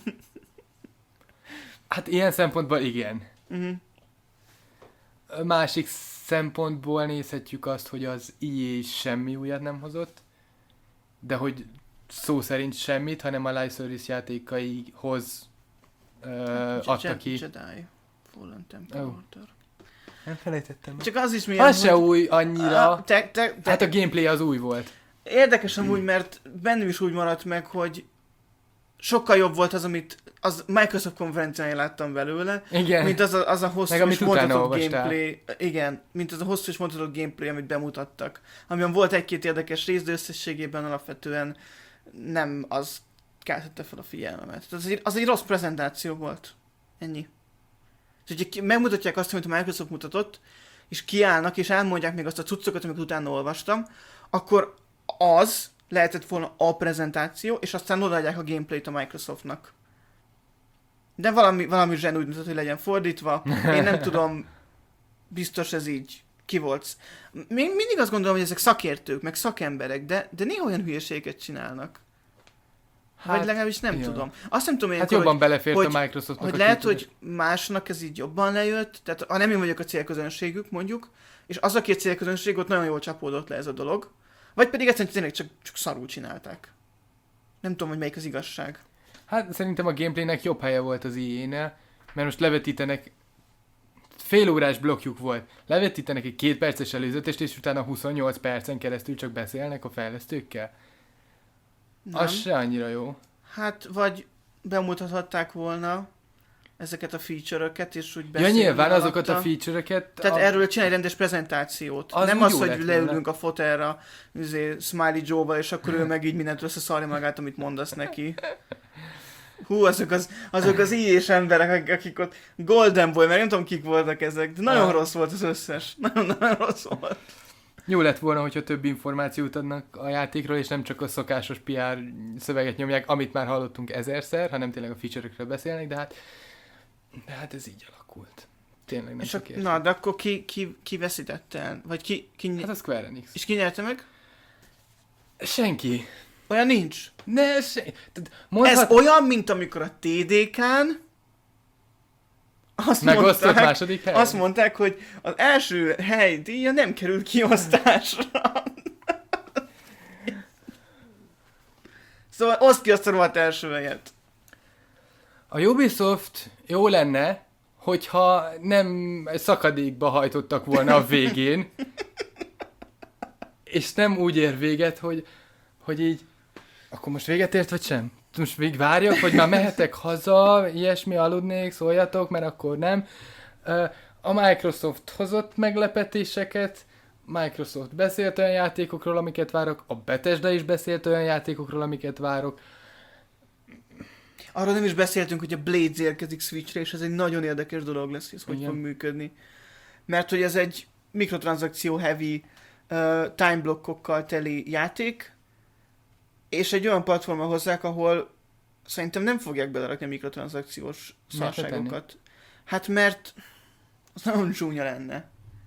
Hát ilyen szempontból igen. Uh-huh. Másik szempontból nézhetjük azt, hogy az i á semmi újat nem hozott, de hogy szó szerint semmit, hanem a live service játékaihoz uh, adta ki. Jedi Fallen Temple oh. Order. Nem felejtettem. Csak az is milyen, az hogy... se új annyira. A, te, te, te, hát a gameplay az új volt. Érdekes amúgy, mert bennem is úgy maradt meg, hogy sokkal jobb volt az, amit az Microsoft konferencián láttam belőle, igen. mint az a, az a hosszú és mondhatott gameplay. Igen, mint az a hosszú és mondhatott gameplay, amit bemutattak. Amiben volt egy-két érdekes rész, de összességében alapvetően nem az keltette fel a figyelmemet. Az egy, az egy rossz prezentáció volt. Ennyi. Tehát, hogyha megmutatják azt, amit a Microsoft mutatott, és kiállnak, és elmondják még azt a cuccokat, amiket utána olvastam, akkor az lehetett volna a prezentáció, és aztán odaadják a gameplayt a Microsoftnak. De valami, valami zsen úgy mutat, hogy legyen fordítva. Én nem tudom, biztos ez így ki volt. Még mindig azt gondolom, hogy ezek szakértők, meg szakemberek, de, de néha olyan hülyeséget csinálnak. Hát, vagy legalábbis nem jó. tudom. Azt nem tudom, hát jobban hogy, belefért hogy, a Microsoftnak hogy a lehet, hogy másnak ez így jobban lejött, tehát ha nem én vagyok a célközönségük, mondjuk, és az, aki a célközönség, ott nagyon jól csapódott le ez a dolog, vagy pedig egyszerűen tényleg csak, csak szarul csinálták. Nem tudom, hogy melyik az igazság. Hát szerintem a gameplaynek jobb helye volt az í á-nél, mert most levetítenek, fél órás blokkjuk volt, levetítenek egy két perces előzetest, és utána huszonnyolc percen keresztül csak beszélnek a fejlesztőkkel. Nem. Az se annyira jó. Hát, vagy bemutathatták volna ezeket a feature-öket, és úgy beszélni. Ja, nyilván alatta. Azokat a feature-öket... Tehát a... erről csinálj rendes prezentációt. Az nem az, hogy leülünk volna. A fotelra üzé, Smiley Joe-val, és akkor ő meg így mindent összeszarja magát, amit mondasz neki. Hú, azok az, azok az í á-s emberek, akik ott Golden Boy, mert nem tudom, kik voltak ezek, de nagyon ah. rossz volt az összes. Nagyon-nagyon rossz volt. Jó lett volna, hogyha több információt adnak a játékról, és nem csak a szokásos pé er szöveget nyomják, amit már hallottunk ezerszer, hanem tényleg a feature-ökről beszélnek, de hát, de hát ez így alakult. Tényleg nem csak Na, de akkor ki, ki, ki veszítette el? Vagy ki, ki... Hát a Square Enix. És ki nyerte meg? Senki. Olyan nincs. Ne, se... Mondhat... Ez olyan, mint amikor a té dé kán Azt mondták, második helyen. Azt mondták, hogy az első hely díja nem került kiosztásra. Szóval oszd ki azt a rohadt első helyet. A Ubisoft jó lenne, hogyha nem szakadékba hajtottak volna a végén, és nem úgy ér véget, hogy, hogy így, akkor most véget ért, vagy sem? Most még várjak, hogy már mehetek haza, ilyesmi, aludnék, szóljatok, mert akkor nem. A Microsoft hozott meglepetéseket, Microsoft beszélt olyan játékokról, amiket várok, a Bethesda is beszélt olyan játékokról, amiket várok. Arról nem is beszéltünk, hogy a Blades érkezik Switchre, és ez egy nagyon érdekes dolog lesz, hogy hogy fog működni. Mert hogy ez egy mikrotranszakció heavy, uh, time blokkokkal teli játék, és egy olyan platformra hozzák, ahol szerintem nem fogják belerakni a mikrotranszakciós szarságokat. Hát mert az nagyon csúnya lenne.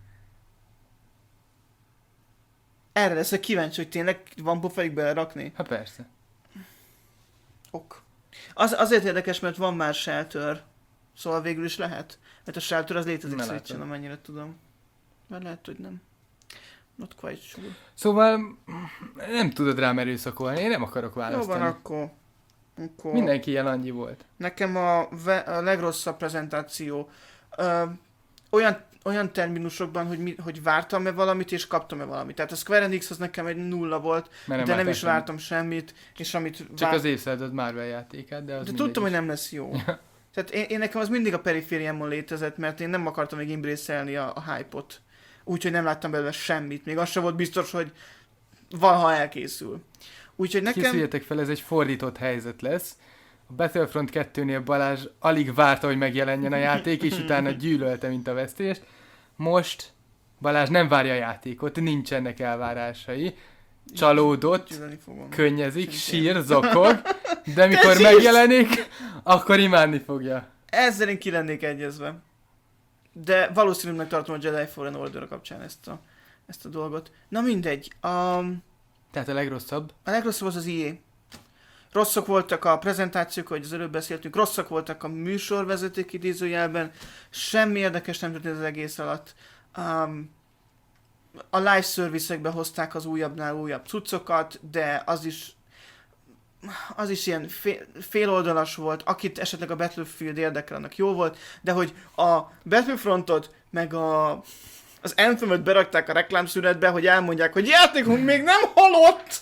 Erre leszek kíváncsi, hogy tényleg van pofájuk belerakni? Hát persze. Ok. Az, azért érdekes, mert van már Shelter, szóval végül is lehet. Mert a Shelter az létezik Switchen, amennyire tudom. Mert lehet, hogy nem. Not quite sure. Szóval nem tudod rám erőszakolni, én nem akarok választani. Jó van, akkor, akkor... Mindenki ilyen annyi volt. Nekem a, ve- a legrosszabb prezentáció ö, olyan, olyan terminusokban, hogy, mi, hogy vártam-e valamit, és kaptam-e valamit. Tehát a Square Enix az nekem egy nulla volt, nem de nem is vártam semmit, és amit... Csak vár... az évszázad Marvel játékát, de az De tudtam, hogy nem lesz jó. Tehát én, én nekem az mindig a perifériámon létezett, mert én nem akartam még embrace-elni a, a hype-ot. Úgyhogy nem láttam belőle semmit. Még az sem volt biztos, hogy valaha elkészül. Úgyhogy nekem... Készüljetek fel, ez egy fordított helyzet lesz. A Battlefront kettőnél Balázs alig várta, hogy megjelenjen a játék, és utána gyűlölte, mint a vesztést. Most Balázs nem várja a játékot, nincsenek elvárásai. Csalódott, könnyezik, sír, zokog, de mikor megjelenik, akkor imádni fogja. Ezzel én ki lennék egyezve. De valószínűleg tartom a Jedi Fallen Order kapcsán ezt a, ezt a dolgot. Na mindegy. Um, Tehát a legrosszabb? A legrosszabb az az í á. Rosszak voltak a prezentációk, ahogy az előbb beszéltünk, rosszak voltak a műsorvezetők idézőjelben, semmi érdekes nem történt az egész alatt. Um, a live service-ekbe hozták az újabbnál újabb cuccokat, de az is az is ilyen fél, féloldalas volt, akit esetleg a Battlefield érdekel, annak jó volt, de hogy a Battlefrontot, meg a, az Anthem-öt berakták a reklámszünetbe, hogy elmondják, hogy játékunk még nem halott!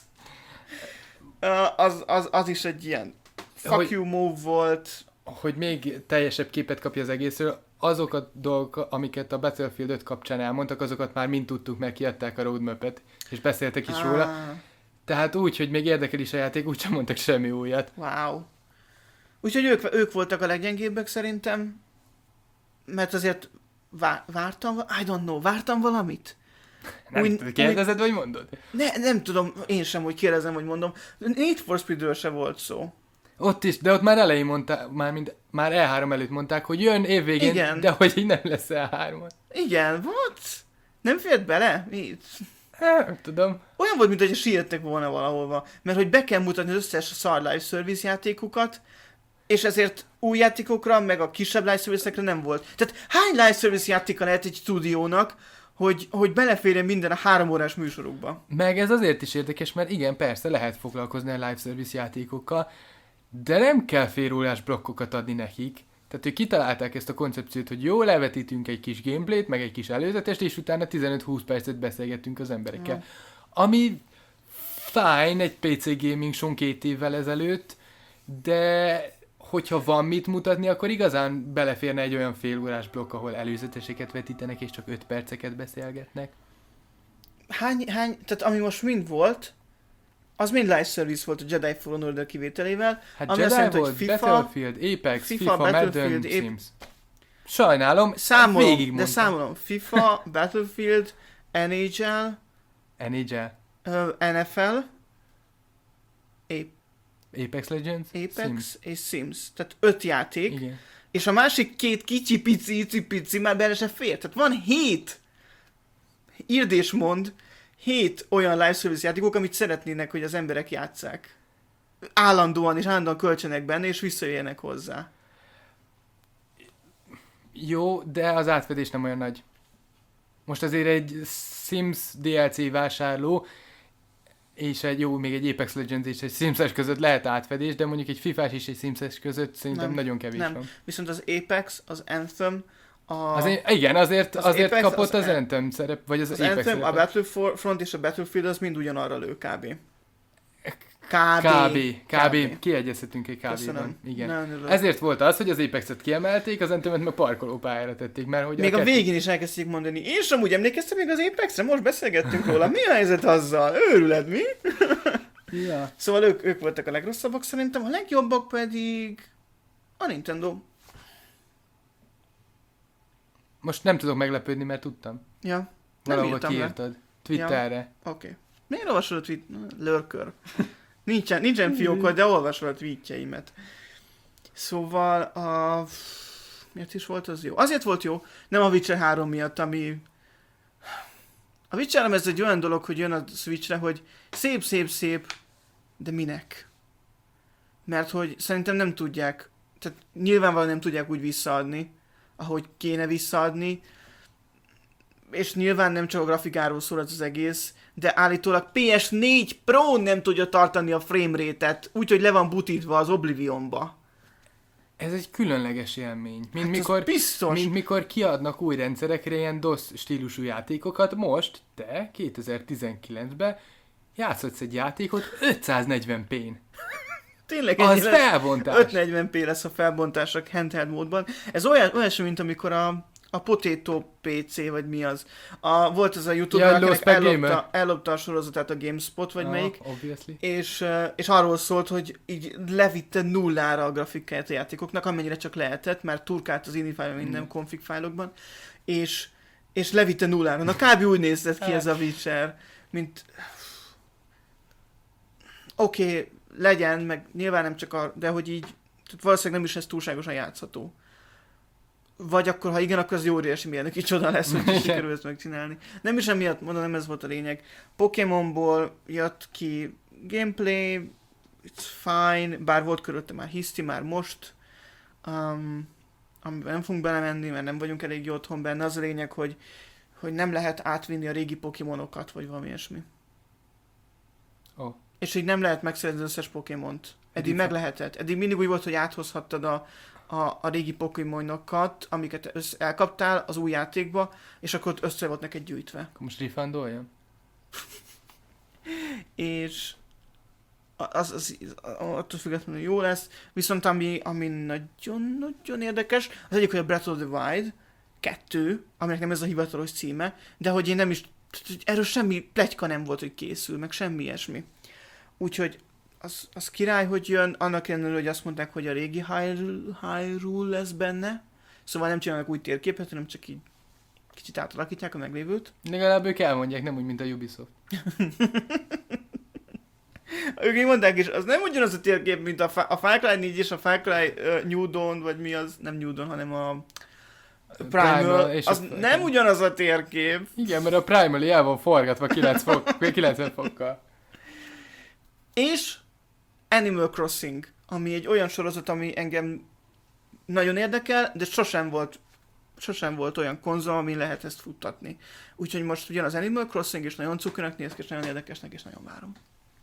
Az, az, az is egy ilyen fuck hogy, you move volt. Hogy még teljesebb képet kapja az egészről, azok a dolgok, amiket a Battlefield öt kapcsán elmondtak, azokat már mind tudtuk, mert kiadták a roadmap-et, és beszéltek is ah. róla. Tehát úgy, hogy még érdekel is a játék, úgysem mondtak semmi újat. Wow. Úgyhogy ők, ők voltak a leggyengébbek szerintem, mert azért vá- vártam, I don't know, vártam valamit? Nem úgy, kérdezed, úgy... vagy mondod? Ne, nem tudom, én sem, hogy kérdezem, vagy mondom. Need for Speedről se volt szó. Ott is, de ott már elején mondták, már, mind, már E három előtt mondták, hogy jön évvégén, igen. De hogy így nem lesz E három. Igen, what? Nem fért bele? Mit? Nem tudom. Olyan volt, mint hogy siettek volna valahova, mert hogy be kell mutatni az összes szar live service játékokat, és ezért új játékokra, meg a kisebb live service-ekre nem volt. Tehát hány live service játéka lehet egy stúdiónak, hogy, hogy beleférjen minden a három órás műsorukba? Meg ez azért is érdekes, mert igen, persze lehet foglalkozni a live service játékokkal, de nem kell fél órás blokkokat adni nekik. Tehát ők kitalálták ezt a koncepciót, hogy jó, levetítünk egy kis gameplayt, meg egy kis előzetest, és utána tizenöt-húsz percet beszélgettünk az emberekkel. Ja. Ami fine egy pé cé gaming son két évvel ezelőtt, de hogyha van mit mutatni, akkor igazán beleférne egy olyan fél órás blokk, ahol előzeteseket vetítenek, és csak öt perceket beszélgetnek. Hány, hány, tehát ami most mind volt, az mind live service volt a Jedi Fallen Order kivételével. Hát ami Jedi jelenti, volt, FIFA, Battlefield, Apex, FIFA, FIFA Madden, Ape... Sims. Sajnálom, számolom, végig mondtam. De számolom. FIFA, Battlefield, en há el, en há el, uh, en ef el, Ape... Apex Legends, Apex Sims. és Sims. Tehát öt játék. Igen. És a másik két kicsi pici, pici, pici már bele se fér. Tehát van hét, írd és mond, hét olyan live service játékok, amit szeretnének, hogy az emberek játsszák. Állandóan és állandóan költsenek benne, és visszajöjjenek hozzá. Jó, de az átfedés nem olyan nagy. Most azért egy Sims dé el cé vásárló, és egy jó, még egy Apex Legends és egy Sims-es között lehet átfedés, de mondjuk egy fifás és egy Sims-es között szerintem nem, nagyon kevés nem. van. Viszont az Apex, az Anthem, a... Azért, igen, azért, az azért Apex, kapott az, az Anthem szerep, vagy az, az Apex Anthem, szerepet. A Battlefront és a Battlefield az mind ugyanarra lő kb. Kb. Kb. Kb. Kiegyezhetünk egy kb-ban. Igen. Nem, ezért volt az, hogy az Apexet kiemelték, az Anthemet meg parkolópályára tették. Mert hogy még a, a végén is elkezdték mondani, és amúgy emlékeztem még az Apexre, most beszélgettünk róla, mi a helyzet azzal? Őrület, mi? Ja. Szóval ők, ők voltak a legrosszabbak szerintem, a legjobbak pedig a Nintendo. Most nem tudok meglepődni, mert tudtam. Ja. Valahol kiírtad. Twitterre. Ja. Oké. Okay. Miért olvasod a tweet? Lurker. Nincsen, nincsen fiókod, de olvasol a tweetjeimet. Szóval a... Miért is volt az jó? Azért volt jó, nem a Witcher három miatt, ami... A Witcher három ez egy olyan dolog, hogy jön a Switchre, hogy szép, szép, szép, de minek? Mert hogy szerintem nem tudják, tehát nyilvánvalóan nem tudják úgy visszaadni, ahogy kéne visszaadni, és nyilván nem csak a grafikáról szól ez az egész, de állítólag pé es négy Pro nem tudja tartani a framerate-et, úgyhogy le van butítva az Oblivionba. Ez egy különleges élmény. Mint, hát mikor, biztos. mint mikor kiadnak új rendszerekre ilyen DOS stílusú játékokat, most te kétezer-tizenkilencben játszhatsz egy játékot ötszáznegyven pén. Tényleg az felbontás. ötszáznegyven pé lesz a felbontások handheld módban. Ez olyan, olyasmi, mint amikor a A Potato pé cé, vagy mi az. A, volt az a YouTuber, ja, akinek ellopta, ellopta a sorozatát a GameSpot, vagy ah, melyik. Obviously. És, és arról szólt, hogy így levitte nullára a grafikáját a játékoknak, amennyire csak lehetett, mert turkált az ini file minden mm. config fájlokban, és, és levitte nullára. Na kb. Úgy nézett ki ez a Witcher, mint... Oké, okay, legyen, meg nyilván nem csak a... De hogy így... Tehát valószínűleg nem is ez túlságosan játszható. Vagy akkor, ha igen, akkor az jó óriási mérnöki csoda lesz, hogy sikerül ezt megcsinálni. Nem is emiatt mondom, nem ez volt a lényeg. Pokémonból jött ki gameplay, it's fine, bár volt körülötte már hiszti, már most, um, amiben nem fogunk belemenni, mert nem vagyunk elég jó otthon benne. Az a lényeg, hogy, hogy nem lehet átvinni a régi Pokémonokat, vagy valami ilyesmi. Oh. és így nem lehet megszerezni az összes Pokémont. Eddig meg lehetett. Eddig mindig úgy volt, hogy áthozhattad a, a, a régi Pokémonokat, amiket össze, elkaptál az új játékba, és akkor ott össze volt neked gyűjtve. Akkor most refundoljam? És az, az, az, attól függetlenül jó lesz. Viszont ami, ami nagyon-nagyon érdekes, az egyik, hogy a Breath of the Wild kettő, aminek nem ez a hivatalos címe, de hogy én nem is, erről semmi pletyka nem volt, hogy készül, meg semmi ilyesmi. Úgyhogy az, az király, hogy jön, annak ellenére, hogy azt mondták, hogy a régi Hyrule lesz benne, szóval nem csinálnak új térképet, hanem csak így kicsit átalakítják a meglévőt. Legalább ők elmondják, nem úgy, mint a Ubisoft. Ők így mondták is, az nem ugyanaz a térkép, mint a, Fa- a Far Cry négy és a Far Cry uh, New Dawn, vagy mi az, nem New Dawn, hanem a Primal, Primal és az a... nem ugyanaz a térkép. Igen, mert a Primal el van forgatva kilencven fokkal. És Animal Crossing, ami egy olyan sorozat, ami engem nagyon érdekel, de sosem volt, sosem volt olyan konzol, amin lehet ezt futtatni. Úgyhogy most ugyan az Animal Crossing is nagyon cukornak néz ki, és nagyon érdekesnek, és nagyon várom.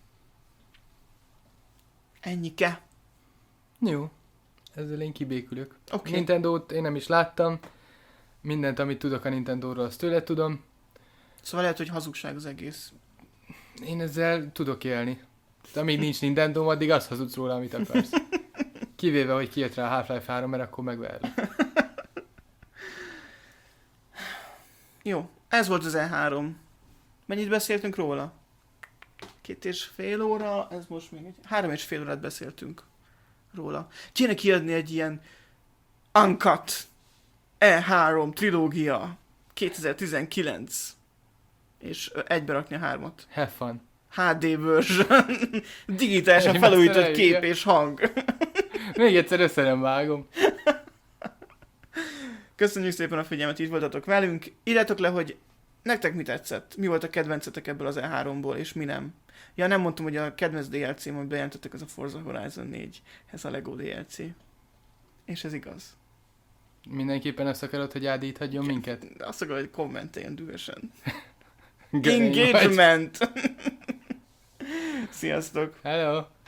Ennyike. Jó. Ezzel én kibékülök. Okay. Nintendót én nem is láttam. Mindent, amit tudok a Nintendóról, azt tőle tudom. Szóval lehet, hogy hazugság az egész. Én ezzel tudok élni. Amíg nincs Nintendóm, addig azt hazudsz róla, amit akarsz. Kivéve, hogy kijött rá a Half-Life három, mert akkor megverlek. Jó, ez volt az E három. Mennyit beszéltünk róla? Két és fél óra, ez most még egy... Három és fél órát beszéltünk róla. Kéne kiadni egy ilyen Uncut E három trilógia kétezer-tizenkilenc és egybe rakni a hármat. Have fun. há dé version. Digitálisan felújított kép és hang. Még egyszer össze nem vágom. Köszönjük szépen a figyelmet, így voltatok velünk. Írjátok le, hogy nektek mi tetszett, mi volt a kedvencetek ebből az E háromból, és mi nem. Ja, nem mondtam, hogy a kedvenc dé el cé, amit bejelentettek, az a Forza Horizon négy. Ez a Lego dé el cé. És ez igaz. Mindenképpen azt akarod, hogy Ádi itt hagyjon minket? Azt akarod, hogy kommenteljen dühösen. Engagement! Sziasztok! Hello!